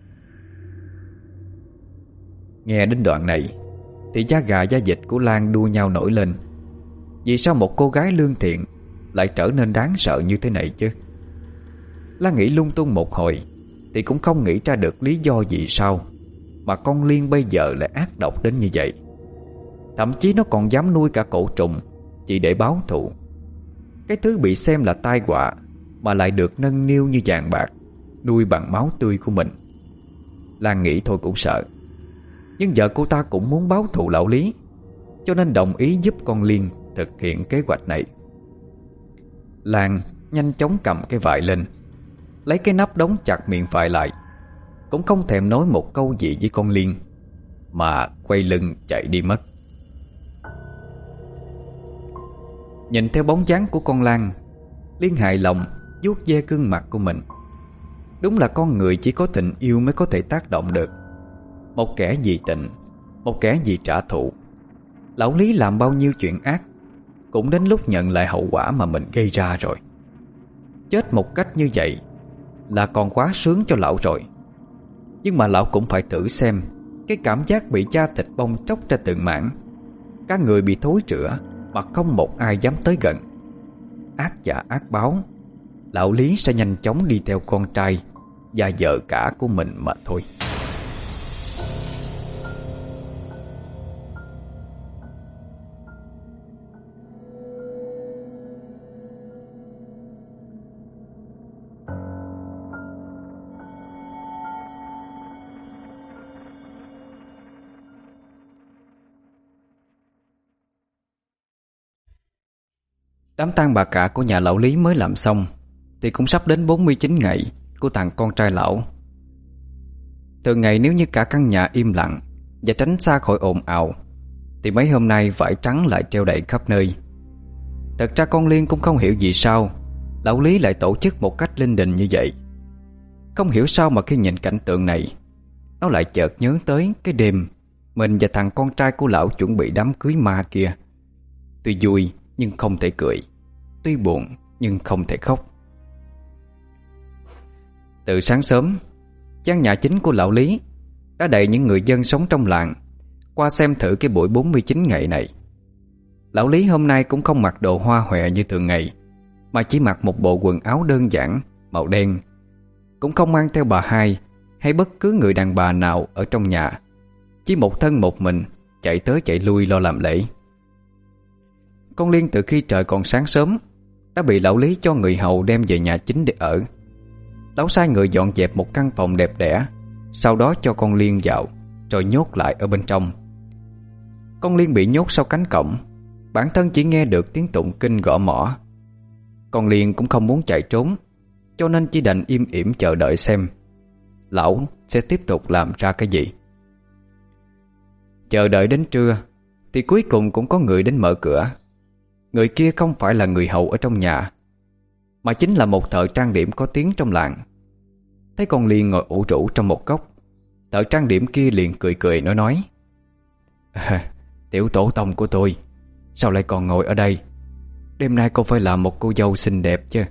Nghe đến đoạn này thì da gà da vịt của Lan đua nhau nổi lên. Vì sao một cô gái lương thiện lại trở nên đáng sợ như thế này chứ? Lan nghĩ lung tung một hồi thì cũng không nghĩ ra được lý do gì sao mà con Liên bây giờ lại ác độc đến như vậy. Thậm chí nó còn dám nuôi cả cổ trùng chỉ để báo thù. cái thứ bị xem là tai họa mà lại được nâng niu như vàng bạc, nuôi bằng máu tươi của mình. Lan nghĩ thôi cũng sợ, nhưng vợ cô ta cũng muốn báo thù lão Lý, cho nên đồng ý giúp con Liên thực hiện kế hoạch này. Lan nhanh chóng cầm cái vải lên, lấy cái nắp đóng chặt miệng vải lại, cũng không thèm nói một câu gì với con Liên, mà quay lưng chạy đi mất. Nhìn theo bóng dáng của con Lan, Liên hài lòng vuốt ve gương mặt của mình. Đúng là con người chỉ có tình yêu mới có thể tác động được. Một kẻ vì tình, một kẻ vì trả thù. Lão Lý làm bao nhiêu chuyện ác, cũng đến lúc nhận lại hậu quả mà mình gây ra rồi. Chết một cách như vậy là còn quá sướng cho lão rồi. Nhưng mà lão cũng phải thử xem cái cảm giác bị da thịt bong tróc ra từng mảng, các người bị thối rữa mà không một ai dám tới gần. Ác dạ ác báo, lão Lý sẽ nhanh chóng đi theo con trai và vợ cả của mình mà thôi. Đám tang bà cả của nhà lão Lý mới làm xong thì cũng sắp đến bốn mươi chín ngày của thằng con trai lão. Thường ngày nếu như cả căn nhà im lặng và tránh xa khỏi ồn ào, thì mấy hôm nay vải trắng lại treo đầy khắp nơi. Thật ra con Liên cũng không hiểu vì sao lão Lý lại tổ chức một cách linh đình như vậy. Không hiểu sao mà khi nhìn cảnh tượng này, nó lại chợt nhớ tới cái đêm mình và thằng con trai của lão chuẩn bị đám cưới ma kia. Tuy vui nhưng không thể cười, tuy buồn nhưng không thể khóc. Từ sáng sớm, căn nhà chính của lão Lý đã đầy những người dân sống trong làng qua xem thử cái buổi bốn mươi chín ngày này. Lão Lý hôm nay cũng không mặc đồ hoa hòe như thường ngày, mà chỉ mặc một bộ quần áo đơn giản màu đen, cũng không mang theo bà hai hay bất cứ người đàn bà nào ở trong nhà, chỉ một thân một mình chạy tới chạy lui lo làm lễ. Con Liên từ khi trời còn sáng sớm đã bị lão Lý cho người hầu đem về nhà chính để ở. Lão sai người dọn dẹp một căn phòng đẹp đẽ, sau đó cho con Liên vào rồi nhốt lại ở bên trong. Con Liên bị nhốt sau cánh cổng, bản thân chỉ nghe được tiếng tụng kinh gõ mõ. Con Liên cũng không muốn chạy trốn, cho nên chỉ đành im ỉm chờ đợi xem lão sẽ tiếp tục làm ra cái gì. Chờ đợi đến trưa thì cuối cùng cũng có người đến mở cửa. Người kia không phải là người hầu ở trong nhà, mà chính là một thợ trang điểm có tiếng trong làng. Thấy con Liên ngồi ủ rũ trong một góc, thợ trang điểm kia liền cười cười nói nói à, tiểu tổ tông của tôi, sao lại còn ngồi ở đây? Đêm nay cô phải làm một cô dâu xinh đẹp chứ.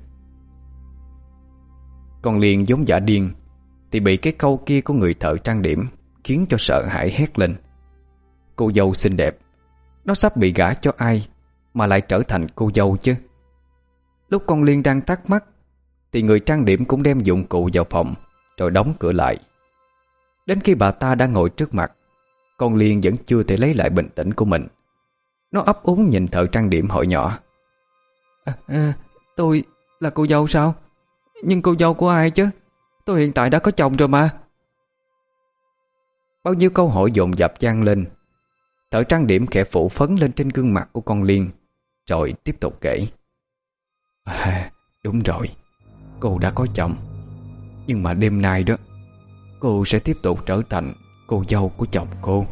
Con Liên giống dã điên thì bị cái câu kia của người thợ trang điểm khiến cho sợ hãi hét lên. Cô dâu xinh đẹp? Nó sắp bị gả cho ai mà lại trở thành cô dâu chứ? Lúc con Liên đang thắc mắc thì người trang điểm cũng đem dụng cụ vào phòng rồi đóng cửa lại. Đến khi bà ta đã ngồi trước mặt, con Liên vẫn chưa thể lấy lại bình tĩnh của mình. Nó ấp úng nhìn thợ trang điểm hỏi nhỏ à, à, tôi là cô dâu sao? Nhưng cô dâu của ai chứ? Tôi hiện tại đã có chồng rồi mà. Bao nhiêu câu hỏi dồn dập vang lên. Thợ trang điểm khẽ phủ phấn lên trên gương mặt của con Liên, rồi tiếp tục kể à, đúng rồi, cô đã có chồng, nhưng mà đêm nay đó cô sẽ tiếp tục trở thành cô dâu của chồng cô.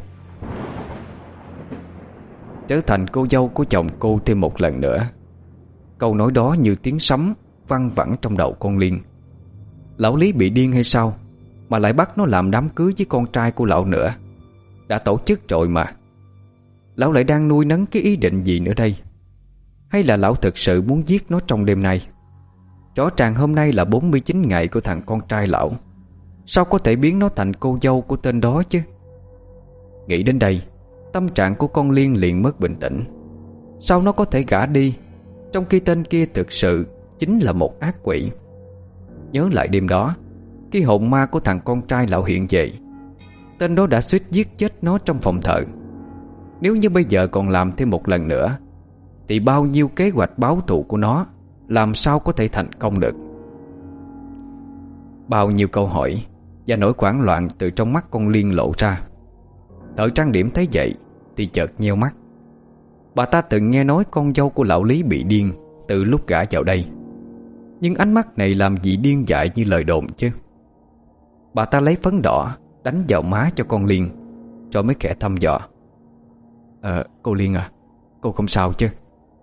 Trở thành cô dâu của chồng cô thêm một lần nữa. Câu nói đó như tiếng sấm văng vẳng trong đầu con Liên. Lão Lý bị điên hay sao mà lại bắt nó làm đám cưới với con trai của lão nữa? Đã tổ chức rồi mà. Lão lại đang nuôi nấng cái ý định gì nữa đây? Hay là lão thực sự muốn giết nó trong đêm nay? Rõ ràng hôm nay là bốn mươi chín ngày của thằng con trai lão, sao có thể biến nó thành cô dâu của tên đó chứ? Nghĩ đến đây, tâm trạng của con Liên liền mất bình tĩnh. Sao nó có thể gả đi, trong khi tên kia thực sự chính là một ác quỷ? Nhớ lại đêm đó, khi hồn ma của thằng con trai lão hiện về, tên đó đã suýt giết chết nó trong phòng thờ. Nếu như bây giờ còn làm thêm một lần nữa thì bao nhiêu kế hoạch báo thù của nó làm sao có thể thành công được. Bao nhiêu câu hỏi và nỗi hoảng loạn từ trong mắt con Liên lộ ra. Thợ trang điểm thấy vậy thì chợt nheo mắt. Bà ta từng nghe nói con dâu của lão Lý bị điên từ lúc gả vào đây, nhưng ánh mắt này làm gì điên dại như lời đồn chứ. Bà ta lấy phấn đỏ đánh vào má cho con Liên, rồi mới khẽ thăm dò: Ờ cô Liên à, cô không sao chứ?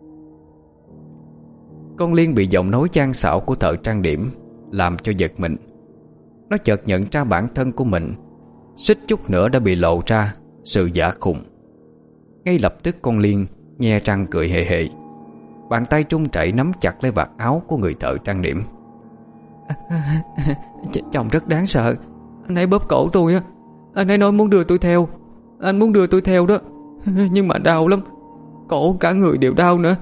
Con Liên bị giọng nói gian xảo của thợ trang điểm làm cho giật mình. Nó chợt nhận ra bản thân của mình suýt chút nữa đã bị lộ ra sự giả khùng. Ngay lập tức con Liên nhe răng cười hề hề, bàn tay trung chảy nắm chặt lấy vạt áo của người thợ trang điểm. Chồng rất đáng sợ. Anh ấy bóp cổ tôi á. Anh ấy nói muốn đưa tôi theo. Anh muốn đưa tôi theo đó. Nhưng mà đau lắm. Cổ cả người đều đau nữa.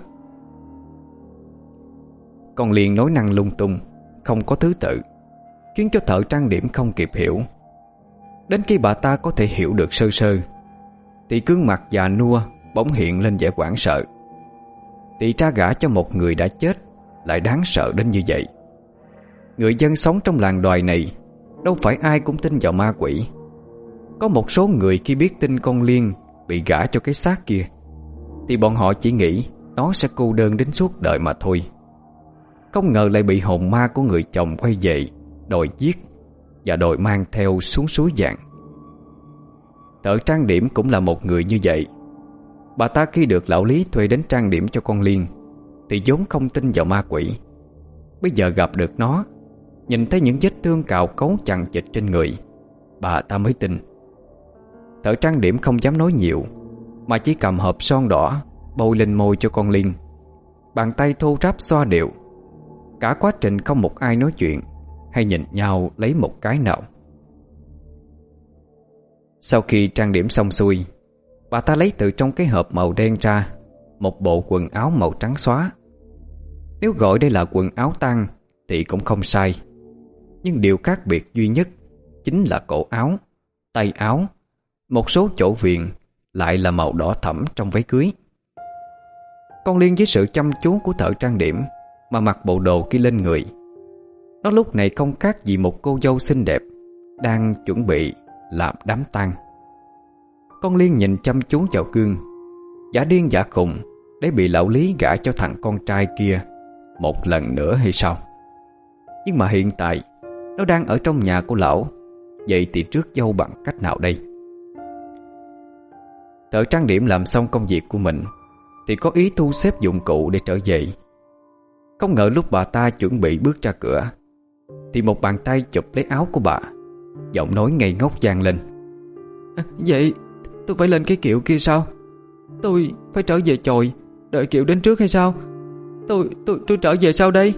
Con Liên nói năng lung tung, không có thứ tự, khiến cho thợ trang điểm không kịp hiểu. Đến khi bà ta có thể hiểu được sơ sơ thì gương mặt già nua bỗng hiện lên vẻ hoảng sợ. Thì ra gả cho một người đã chết lại đáng sợ đến như vậy. Người dân sống trong làng đoài này đâu phải ai cũng tin vào ma quỷ. Có một số người khi biết tin con Liên bị gả cho cái xác kia thì bọn họ chỉ nghĩ nó sẽ cô đơn đến suốt đời mà thôi. Không ngờ lại bị hồn ma của người chồng quay về đòi giết và đòi mang theo xuống suối vàng. Thợ trang điểm cũng là một người như vậy. Bà ta khi được lão Lý thuê đến trang điểm cho con Liên thì vốn không tin vào ma quỷ. Bây giờ gặp được nó, nhìn thấy những vết thương cào cấu chằng chịt trên người, bà ta mới tin. Thợ trang điểm không dám nói nhiều, mà chỉ cầm hộp son đỏ bôi lên môi cho con Liên. Bàn tay thô ráp xoa đều. Cả quá trình không một ai nói chuyện hay nhìn nhau lấy một cái nào. Sau khi trang điểm xong xuôi, bà ta lấy từ trong cái hộp màu đen ra một bộ quần áo màu trắng xóa. Nếu gọi đây là quần áo tang thì cũng không sai. Nhưng điều khác biệt duy nhất chính là cổ áo, tay áo, một số chỗ viền lại là màu đỏ thẫm trong váy cưới. Con Liên với sự chăm chú của thợ trang điểm mà mặc bộ đồ kia lên người. Nó lúc này không khác gì một cô dâu xinh đẹp đang chuẩn bị làm đám tang. Con Liên nhìn chăm chú vào gương, giả điên giả khùng để bị lão Lý gả cho thằng con trai kia một lần nữa hay sao? Nhưng mà hiện tại nó đang ở trong nhà của lão, vậy thì rước dâu bằng cách nào đây? Thợ trang điểm làm xong công việc của mình thì có ý thu xếp dụng cụ để trở về. Không ngờ lúc bà ta chuẩn bị bước ra cửa thì một bàn tay chụp lấy áo của bà, giọng nói ngây ngốc vang lên: à, vậy tôi phải lên cái kiệu kia sao? Tôi phải trở về chòi đợi kiệu đến trước hay sao? Tôi tôi tôi trở về sau đây?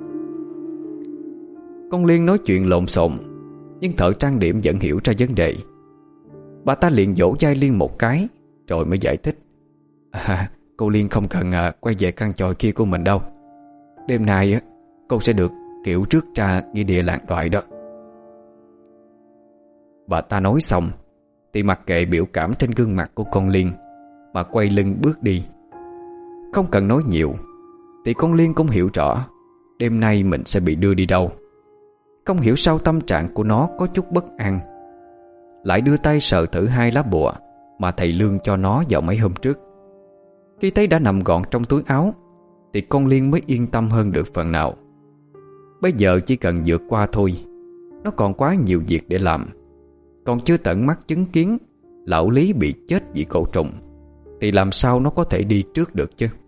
Con Liên nói chuyện lộn xộn, nhưng thợ trang điểm vẫn hiểu ra vấn đề. Bà ta liền vỗ vai Liên một cái rồi mới giải thích: à, cô Liên không cần à, quay về căn chòi kia của mình đâu. Đêm nay á, cô sẽ được kiệu rước ra nghĩa địa làng đoại đó. Bà ta nói xong thì mặc kệ biểu cảm trên gương mặt của con Liên mà quay lưng bước đi. Không cần nói nhiều thì con Liên cũng hiểu rõ đêm nay mình sẽ bị đưa đi đâu. Không hiểu sao tâm trạng của nó có chút bất an, lại đưa tay sờ thử hai lá bùa mà thầy Lương cho nó vào mấy hôm trước. Khi thấy đã nằm gọn trong túi áo thì con Liên mới yên tâm hơn được phần nào. Bây giờ chỉ cần vượt qua thôi. Nó còn quá nhiều việc để làm. Còn chưa tận mắt chứng kiến lão Lý bị chết vì cổ trùng thì làm sao nó có thể đi trước được chứ?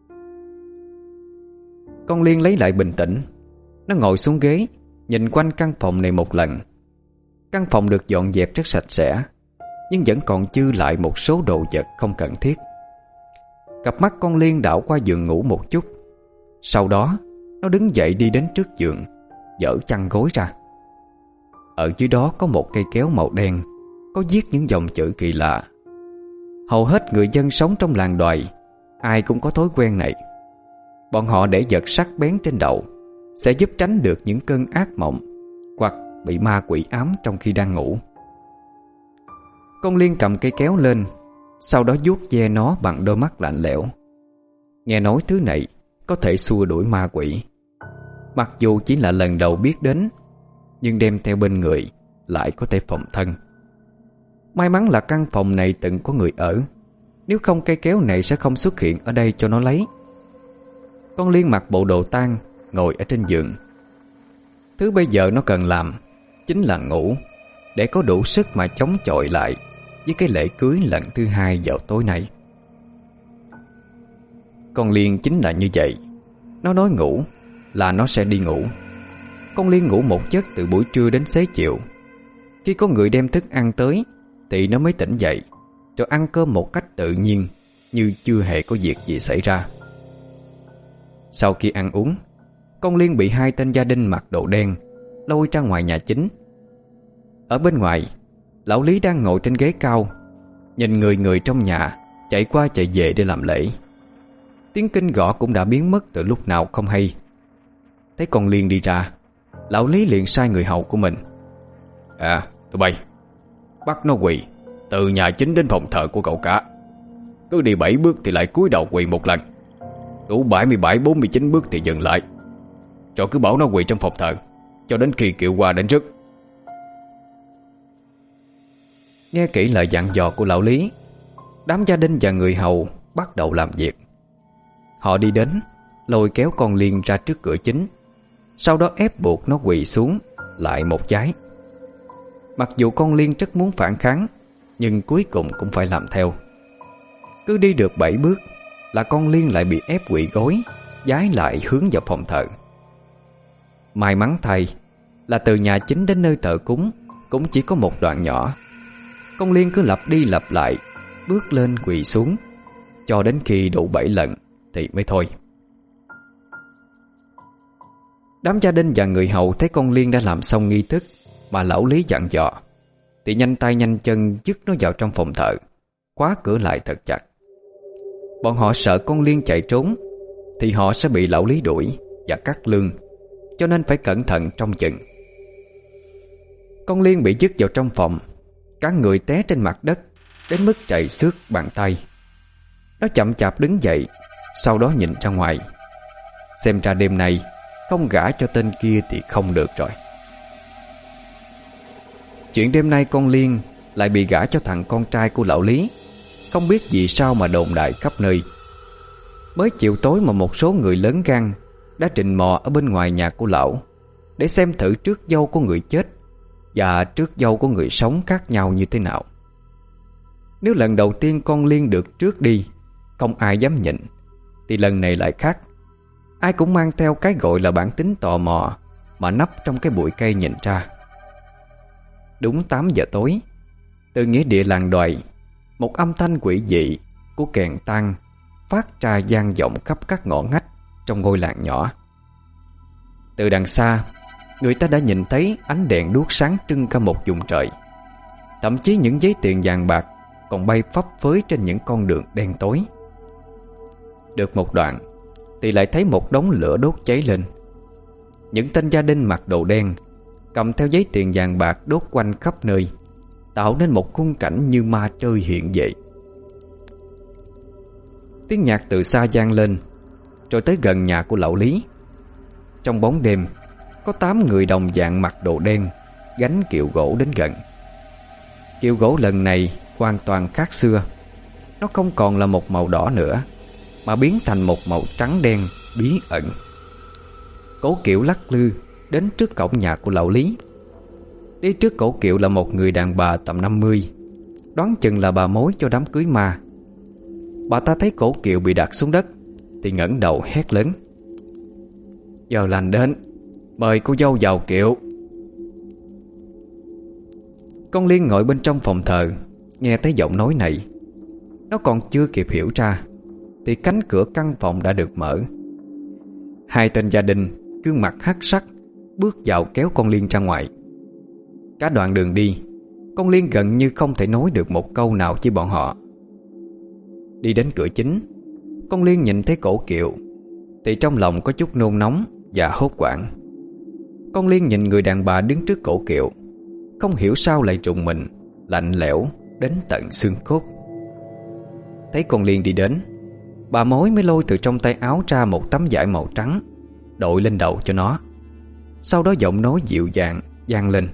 Con Liên lấy lại bình tĩnh. Nó ngồi xuống ghế, nhìn quanh căn phòng này một lần. Căn phòng được dọn dẹp rất sạch sẽ, nhưng vẫn còn dư lại một số đồ vật không cần thiết. Cặp mắt con Liên đảo qua giường ngủ một chút. Sau đó nó đứng dậy đi đến trước giường, dỡ chăn gối ra. Ở dưới đó có một cây kéo màu đen, có viết những dòng chữ kỳ lạ. Hầu hết người dân sống trong làng đoài ai cũng có thói quen này. Bọn họ để vật sắc bén trên đầu sẽ giúp tránh được những cơn ác mộng hoặc bị ma quỷ ám trong khi đang ngủ. Con Liên cầm cây kéo lên, sau đó vuốt ve nó bằng đôi mắt lạnh lẽo. nghe nói thứ này có thể xua đuổi ma quỷ. Mặc dù chỉ là lần đầu biết đến, nhưng đem theo bên người lại có thể phòng thân. May mắn là căn phòng này từng có người ở, nếu không cây kéo này sẽ không xuất hiện ở đây cho nó lấy. Con Liên mặc bộ đồ tang, ngồi ở trên giường. Thứ bây giờ nó cần làm chính là ngủ, để có đủ sức mà chống chọi lại với cái lễ cưới lần thứ hai vào tối nay. Con Liên chính là như vậy. Nó nói ngủ là nó sẽ đi ngủ. Con Liên ngủ một giấc từ buổi trưa đến xế chiều. Khi có người đem thức ăn tới thì nó mới tỉnh dậy, rồi ăn cơm một cách tự nhiên, như chưa hề có việc gì xảy ra. Sau khi ăn uống, con Liên bị hai tên gia đình mặc đồ đen lôi ra ngoài nhà chính. Ở bên ngoài, lão Lý đang ngồi trên ghế cao, nhìn người người trong nhà chạy qua chạy về để làm lễ. Tiếng kinh gõ cũng đã biến mất từ lúc nào không hay. Thấy con Liên đi ra, lão Lý liền sai người hầu của mình: À, tụi bay bắt nó quỳ từ nhà chính đến phòng thờ của cậu cả. Cứ đi bảy bước thì lại cúi đầu quỳ một lần. Đủ bảy mươi bảy, bốn mươi chín bước thì dừng lại. Rồi cứ bảo nó quỳ trong phòng thờ cho đến khi Kiệu Hoa đến rước. Nghe kỹ lời dặn dò của lão Lý, đám gia đình và người hầu bắt đầu làm việc. Họ đi đến, lôi kéo con Liên ra trước cửa chính, sau đó ép buộc nó quỳ xuống lại một vái. Mặc dù con Liên rất muốn phản kháng, nhưng cuối cùng cũng phải làm theo. Cứ đi được bảy bước là con Liên lại bị ép quỳ gối, vái lại hướng vào phòng thờ. May mắn thay là từ nhà chính đến nơi thờ cúng cũng chỉ có một đoạn nhỏ. Con Liên cứ lặp đi lặp lại, bước lên quỳ xuống, cho đến khi đủ bảy lần thì mới thôi. Đám gia đình và người hầu thấy con Liên đã làm xong nghi thức mà lão Lý dặn dò, thì nhanh tay nhanh chân dứt nó vào trong phòng thờ, khóa cửa lại thật chặt. Bọn họ sợ con Liên chạy trốn thì họ sẽ bị lão Lý đuổi và cắt lương, cho nên phải cẩn thận trông chừng. Con Liên bị dứt vào trong phòng, cả người té trên mặt đất đến mức chảy xước bàn tay. Nó chậm chạp đứng dậy, sau đó nhìn ra ngoài. Xem ra đêm nay không gả cho tên kia thì không được rồi. Chuyện đêm nay con Liên lại bị gả cho thằng con trai của lão Lý, không biết vì sao mà đồn đại khắp nơi. Mới chiều tối mà một số người lớn gan đã trình mò ở bên ngoài nhà của lão để xem thử trước dâu của người chết và trước dâu của người sống khác nhau như thế nào. Nếu lần đầu tiên con Liên được trước đi, không ai dám nhịn, thì lần này lại khác. Ai cũng mang theo cái gọi là bản tính tò mò mà nấp trong cái bụi cây nhìn ra. Đúng tám giờ tối, từ nghĩa địa làng Đoài, một âm thanh quỷ dị của kèn tang phát ra vang vọng khắp các ngõ ngách trong ngôi làng nhỏ. Từ đằng xa, người ta đã nhìn thấy ánh đèn đuốc sáng trưng cả một vùng trời. Thậm chí những giấy tiền vàng bạc còn bay phấp phới trên những con đường đen tối. Được một đoạn thì lại thấy một đống lửa đốt cháy lên. Những tên gia đình mặc đồ đen cầm theo giấy tiền vàng bạc đốt quanh khắp nơi, tạo nên một khung cảnh như ma chơi hiện vậy. Tiếng nhạc từ xa vang lên, rồi tới gần nhà của lão Lý. Trong bóng đêm, có tám người đồng dạng mặc đồ đen gánh kiệu gỗ đến gần. Kiệu gỗ lần này hoàn toàn khác xưa. Nó không còn là một màu đỏ nữa, mà biến thành một màu trắng đen bí ẩn. Cổ kiệu lắc lư đến trước cổng nhà của lão Lý. Đi trước cổ kiệu là một người đàn bà tầm năm mươi, đoán chừng là bà mối cho đám cưới ma. Bà ta thấy cổ kiệu bị đặt xuống đất thì ngẩng đầu hét lớn: "Giờ lành đến, mời cô dâu vào kiệu." Con Liên ngồi bên trong phòng thờ, nghe thấy giọng nói này. Nó còn chưa kịp hiểu ra thì cánh cửa căn phòng đã được mở. Hai tên gia đình gương mặt hắc sắc bước vào kéo con Liên ra ngoài. Cả đoạn đường đi, con Liên gần như không thể nói được một câu nào với bọn họ. Đi đến cửa chính, con Liên nhìn thấy cổ kiệu thì trong lòng có chút nôn nóng và hốt hoảng. Con Liên nhìn người đàn bà đứng trước cổ kiệu, không hiểu sao lại trùng mình, lạnh lẽo đến tận xương cốt. Thấy con Liên đi đến, bà mối mới lôi từ trong tay áo ra một tấm vải màu trắng, đội lên đầu cho nó. Sau đó giọng nói dịu dàng vang lên: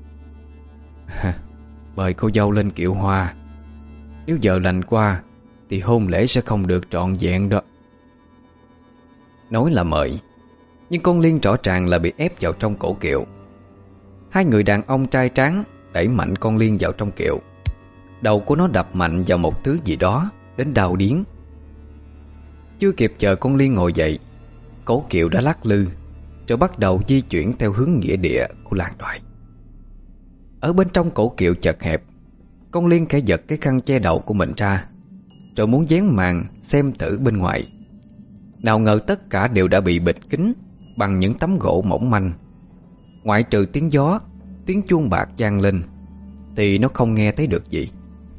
"Mời cô dâu lên kiệu hoa. Nếu giờ lành qua thì hôn lễ sẽ không được trọn vẹn đó." Nói là mời, nhưng con Liên rõ ràng là bị ép vào trong cổ kiệu. Hai người đàn ông trai tráng đẩy mạnh con Liên vào trong kiệu. Đầu của nó đập mạnh vào một thứ gì đó đến đau điếng. Chưa kịp chờ con Liên ngồi dậy, cổ kiệu đã lắc lư rồi bắt đầu di chuyển theo hướng nghĩa địa của làng Đoại. Ở bên trong cổ kiệu chật hẹp, con Liên khẽ giật cái khăn che đầu của mình ra, rồi muốn vén màn xem thử bên ngoài. Nào ngờ tất cả đều đã bị bịt kín bằng những tấm gỗ mỏng manh. Ngoại trừ tiếng gió, tiếng chuông bạc vang lên thì nó không nghe thấy được gì.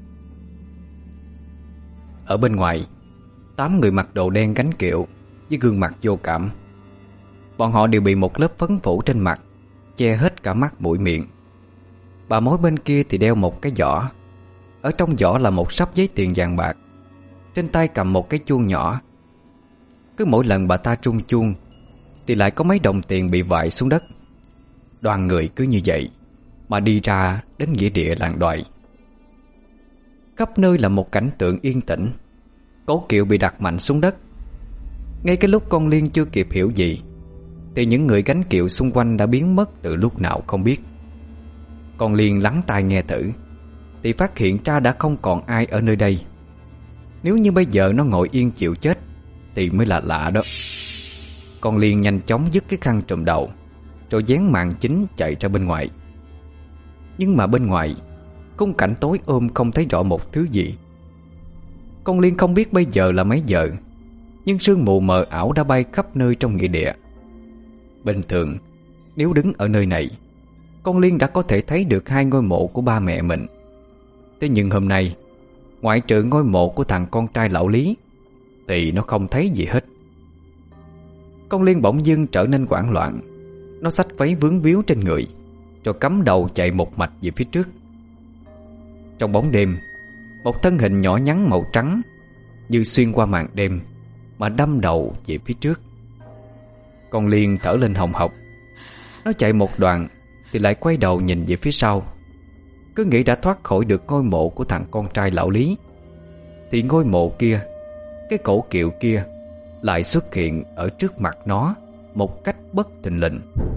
Ở bên ngoài, tám người mặc đồ đen gánh kiệu với gương mặt vô cảm. Bọn họ đều bị một lớp phấn phủ trên mặt che hết cả mắt mũi miệng. Bà mối bên kia thì đeo một cái giỏ. Ở trong giỏ là một sấp giấy tiền vàng bạc. Trên tay cầm một cái chuông nhỏ. Cứ mỗi lần bà ta trung chuông thì lại có mấy đồng tiền bị vại xuống đất. Đoàn người cứ như vậy mà đi ra đến nghĩa địa làng Đoại. Khắp nơi là một cảnh tượng yên tĩnh. Cổ kiệu bị đặt mạnh xuống đất. Ngay cái lúc con Liên chưa kịp hiểu gì thì những người gánh kiệu xung quanh đã biến mất từ lúc nào không biết. Con Liên lắng tai nghe thử thì phát hiện ra đã không còn ai ở nơi đây. Nếu như bây giờ nó ngồi yên chịu chết thì mới là lạ đó. Con Liên nhanh chóng dứt cái khăn trùm đầu, rồi dán màn chính chạy ra bên ngoài. Nhưng mà bên ngoài, khung cảnh tối ôm không thấy rõ một thứ gì. Con Liên không biết bây giờ là mấy giờ, nhưng sương mù mờ ảo đã bay khắp nơi trong nghĩa địa. Bình thường, nếu đứng ở nơi này, con Liên đã có thể thấy được hai ngôi mộ của ba mẹ mình. Thế nhưng hôm nay, ngoại trừ ngôi mộ của thằng con trai lão Lý thì nó không thấy gì hết. Con Liên bỗng dưng trở nên hoảng loạn. Nó xách váy vướng víu trên người, rồi cắm đầu chạy một mạch về phía trước. Trong bóng đêm, một thân hình nhỏ nhắn màu trắng như xuyên qua màn đêm mà đâm đầu về phía trước. Con Liên thở lên hồng hộc. Nó chạy một đoạn thì lại quay đầu nhìn về phía sau. Cứ nghĩ đã thoát khỏi được ngôi mộ của thằng con trai lão Lý, thì ngôi mộ kia, cái cổ kiệu kia lại xuất hiện ở trước mặt nó một cách bất thình lình.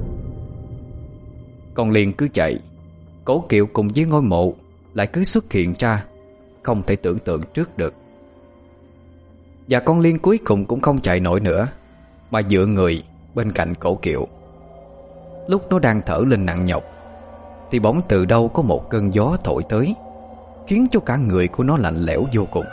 Con Liên cứ chạy, cổ kiệu cùng với ngôi mộ lại cứ xuất hiện ra, không thể tưởng tượng trước được. Và con Liên cuối cùng cũng không chạy nổi nữa, mà dựa người bên cạnh cổ kiệu. Lúc nó đang thở lên nặng nhọc thì bỗng từ đâu có một cơn gió thổi tới, khiến cho cả người của nó lạnh lẽo vô cùng.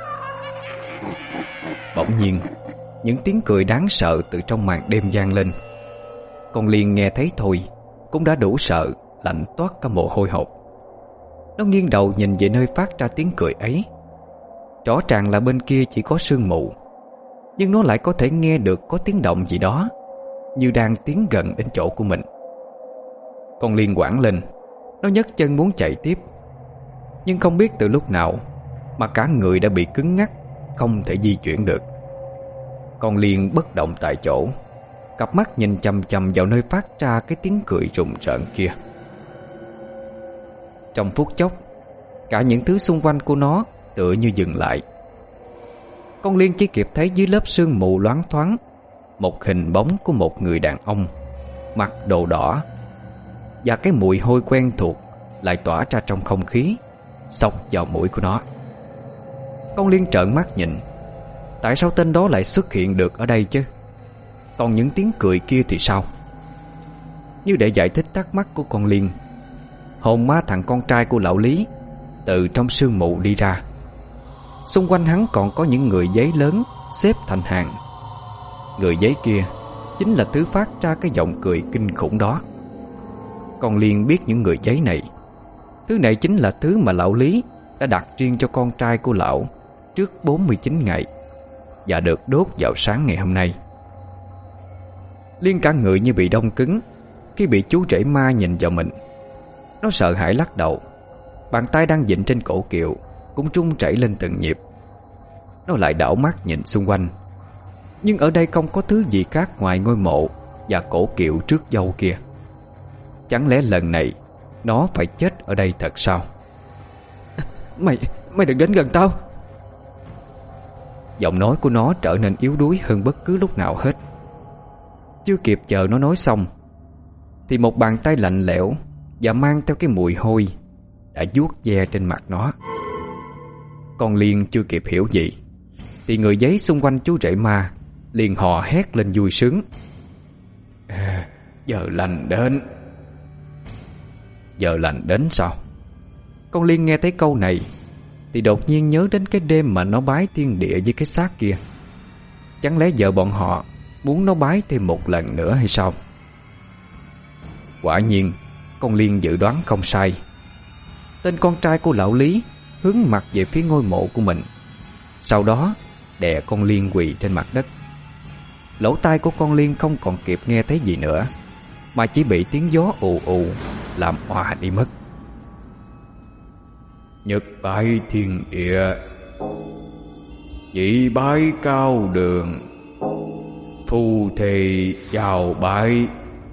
Bỗng nhiên, những tiếng cười đáng sợ từ trong màn đêm vang lên. Con Liên nghe thấy thôi cũng đã đủ sợ, lạnh toát cả mồ hôi hột. Nó nghiêng đầu nhìn về nơi phát ra tiếng cười ấy. Rõ ràng là bên kia chỉ có sương mù, nhưng nó lại có thể nghe được có tiếng động gì đó, như đang tiến gần đến chỗ của mình. Con Liên hoảng lên. Nó nhấc chân muốn chạy tiếp, nhưng không biết từ lúc nào mà cả người đã bị cứng ngắc, không thể di chuyển được. Con Liên bất động tại chỗ, cặp mắt nhìn chằm chằm vào nơi phát ra cái tiếng cười rùng rợn kia. Trong phút chốc, cả những thứ xung quanh của nó tựa như dừng lại. Con Liên chỉ kịp thấy dưới lớp sương mù loáng thoáng một hình bóng của một người đàn ông mặc đồ đỏ, và cái mùi hôi quen thuộc lại tỏa ra trong không khí, xộc vào mũi của nó. Con Liên trợn mắt nhìn. Tại sao tên đó lại xuất hiện được ở đây chứ? Còn những tiếng cười kia thì sao? Như để giải thích thắc mắc của con Liên, hồn ma thằng con trai của lão Lý từ trong sương mù đi ra. Xung quanh hắn còn có những người giấy lớn xếp thành hàng. Người giấy kia chính là thứ phát ra cái giọng cười kinh khủng đó. Con Liên biết những người giấy này, thứ này chính là thứ mà lão Lý đã đặt riêng cho con trai của lão trước bốn mươi chín ngày, và được đốt vào sáng ngày hôm nay. Liên cả người như bị đông cứng khi bị chú rể ma nhìn vào mình. Nó sợ hãi lắc đầu. Bàn tay đang vịn trên cổ kiệu cũng run rẩy lên từng nhịp. nó lại đảo mắt nhìn xung quanh. Nhưng ở đây không có thứ gì khác ngoài ngôi mộ và cổ kiệu trước dâu kia. Chẳng lẽ lần này nó phải chết ở đây thật sao? Mày, mày đừng đến gần tao. Giọng nói của nó trở nên yếu đuối hơn bất cứ lúc nào hết. Chưa kịp chờ nó nói xong thì một bàn tay lạnh lẽo và mang theo cái mùi hôi đã vuốt ve trên mặt nó. Con Liên chưa kịp hiểu gì thì người giấy xung quanh chú rể ma liền hò hét lên vui sướng. À, giờ lành đến. Giờ lành đến sao? Con Liên nghe thấy câu này thì đột nhiên nhớ đến cái đêm mà nó bái thiên địa với cái xác kia. Chẳng lẽ giờ bọn họ muốn nó bái thêm một lần nữa hay sao? Quả nhiên con Liên dự đoán không sai. Tên con trai của lão Lý hướng mặt về phía ngôi mộ của mình, sau đó đè con Liên quỳ trên mặt đất. Lỗ tai của con Liên không còn kịp nghe thấy gì nữa, mà chỉ bị tiếng gió ù ù làm òa đi mất. Nhật bái thiên địa, nhị bái cao đường, phu thề chào bái.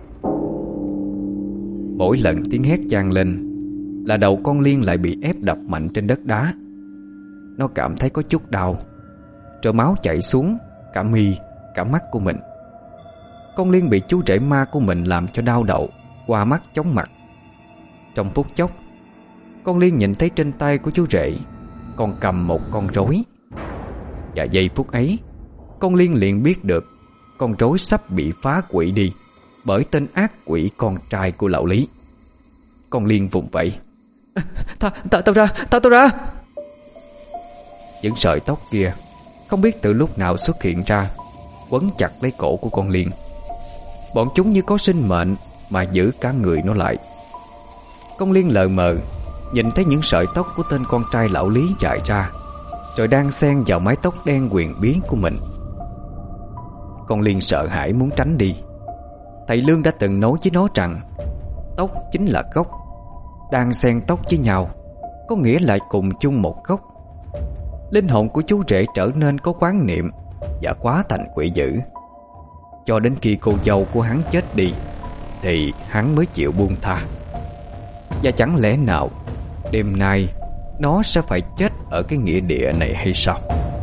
Mỗi lần tiếng hét vang lên là đầu con Liên lại bị ép đập mạnh trên đất đá. Nó cảm thấy có chút đau, rồi máu chảy xuống cả mi, cả mắt của mình. Con Liên bị chú rể ma của mình làm cho đau đầu, qua mắt chóng mặt. Trong phút chốc, con Liên nhìn thấy trên tay của chú rể còn cầm một con rối. Và giây phút ấy, con Liên liền biết được con rối sắp bị phá quỷ đi bởi tên ác quỷ con trai của lão Lý. Con Liên vùng vẫy. Tao tao tao ra, tao tao ra. Những sợi tóc kia không biết từ lúc nào xuất hiện ra, quấn chặt lấy cổ của con Liên. Bọn chúng như có sinh mệnh mà giữ cả người nó lại. Con Liên lờ mờ nhìn thấy những sợi tóc của tên con trai lão Lý chạy ra, rồi đang xen vào mái tóc đen huyền bí của mình. Con Liên sợ hãi muốn tránh đi. Thầy Lương đã từng nói với nó rằng tóc chính là gốc, đang xen tóc với nhau có nghĩa là cùng chung một gốc. Linh hồn của chú rể trở nên có quán niệm và quá thành quỷ dữ. Cho đến khi cô dâu của hắn chết đi thì hắn mới chịu buông tha. Và chẳng lẽ nào đêm nay nó sẽ phải chết ở cái nghĩa địa này hay sao?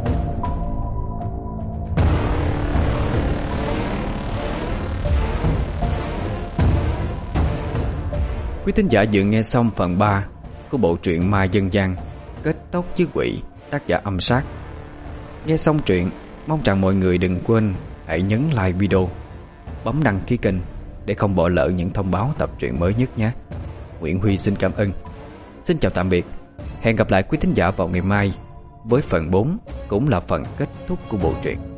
Quý thính giả vừa nghe xong phần ba của bộ truyện Ma Dân Gian Kết Tóc Với Quỷ, tác giả Âm Sát. Nghe xong truyện, mong rằng mọi người đừng quên hãy nhấn like video, bấm đăng ký kênh để không bỏ lỡ những thông báo tập truyện mới nhất nhé. Nguyễn Huy xin cảm ơn. Xin chào tạm biệt. Hẹn gặp lại quý thính giả vào ngày mai với phần bốn, cũng là phần kết thúc của bộ truyện.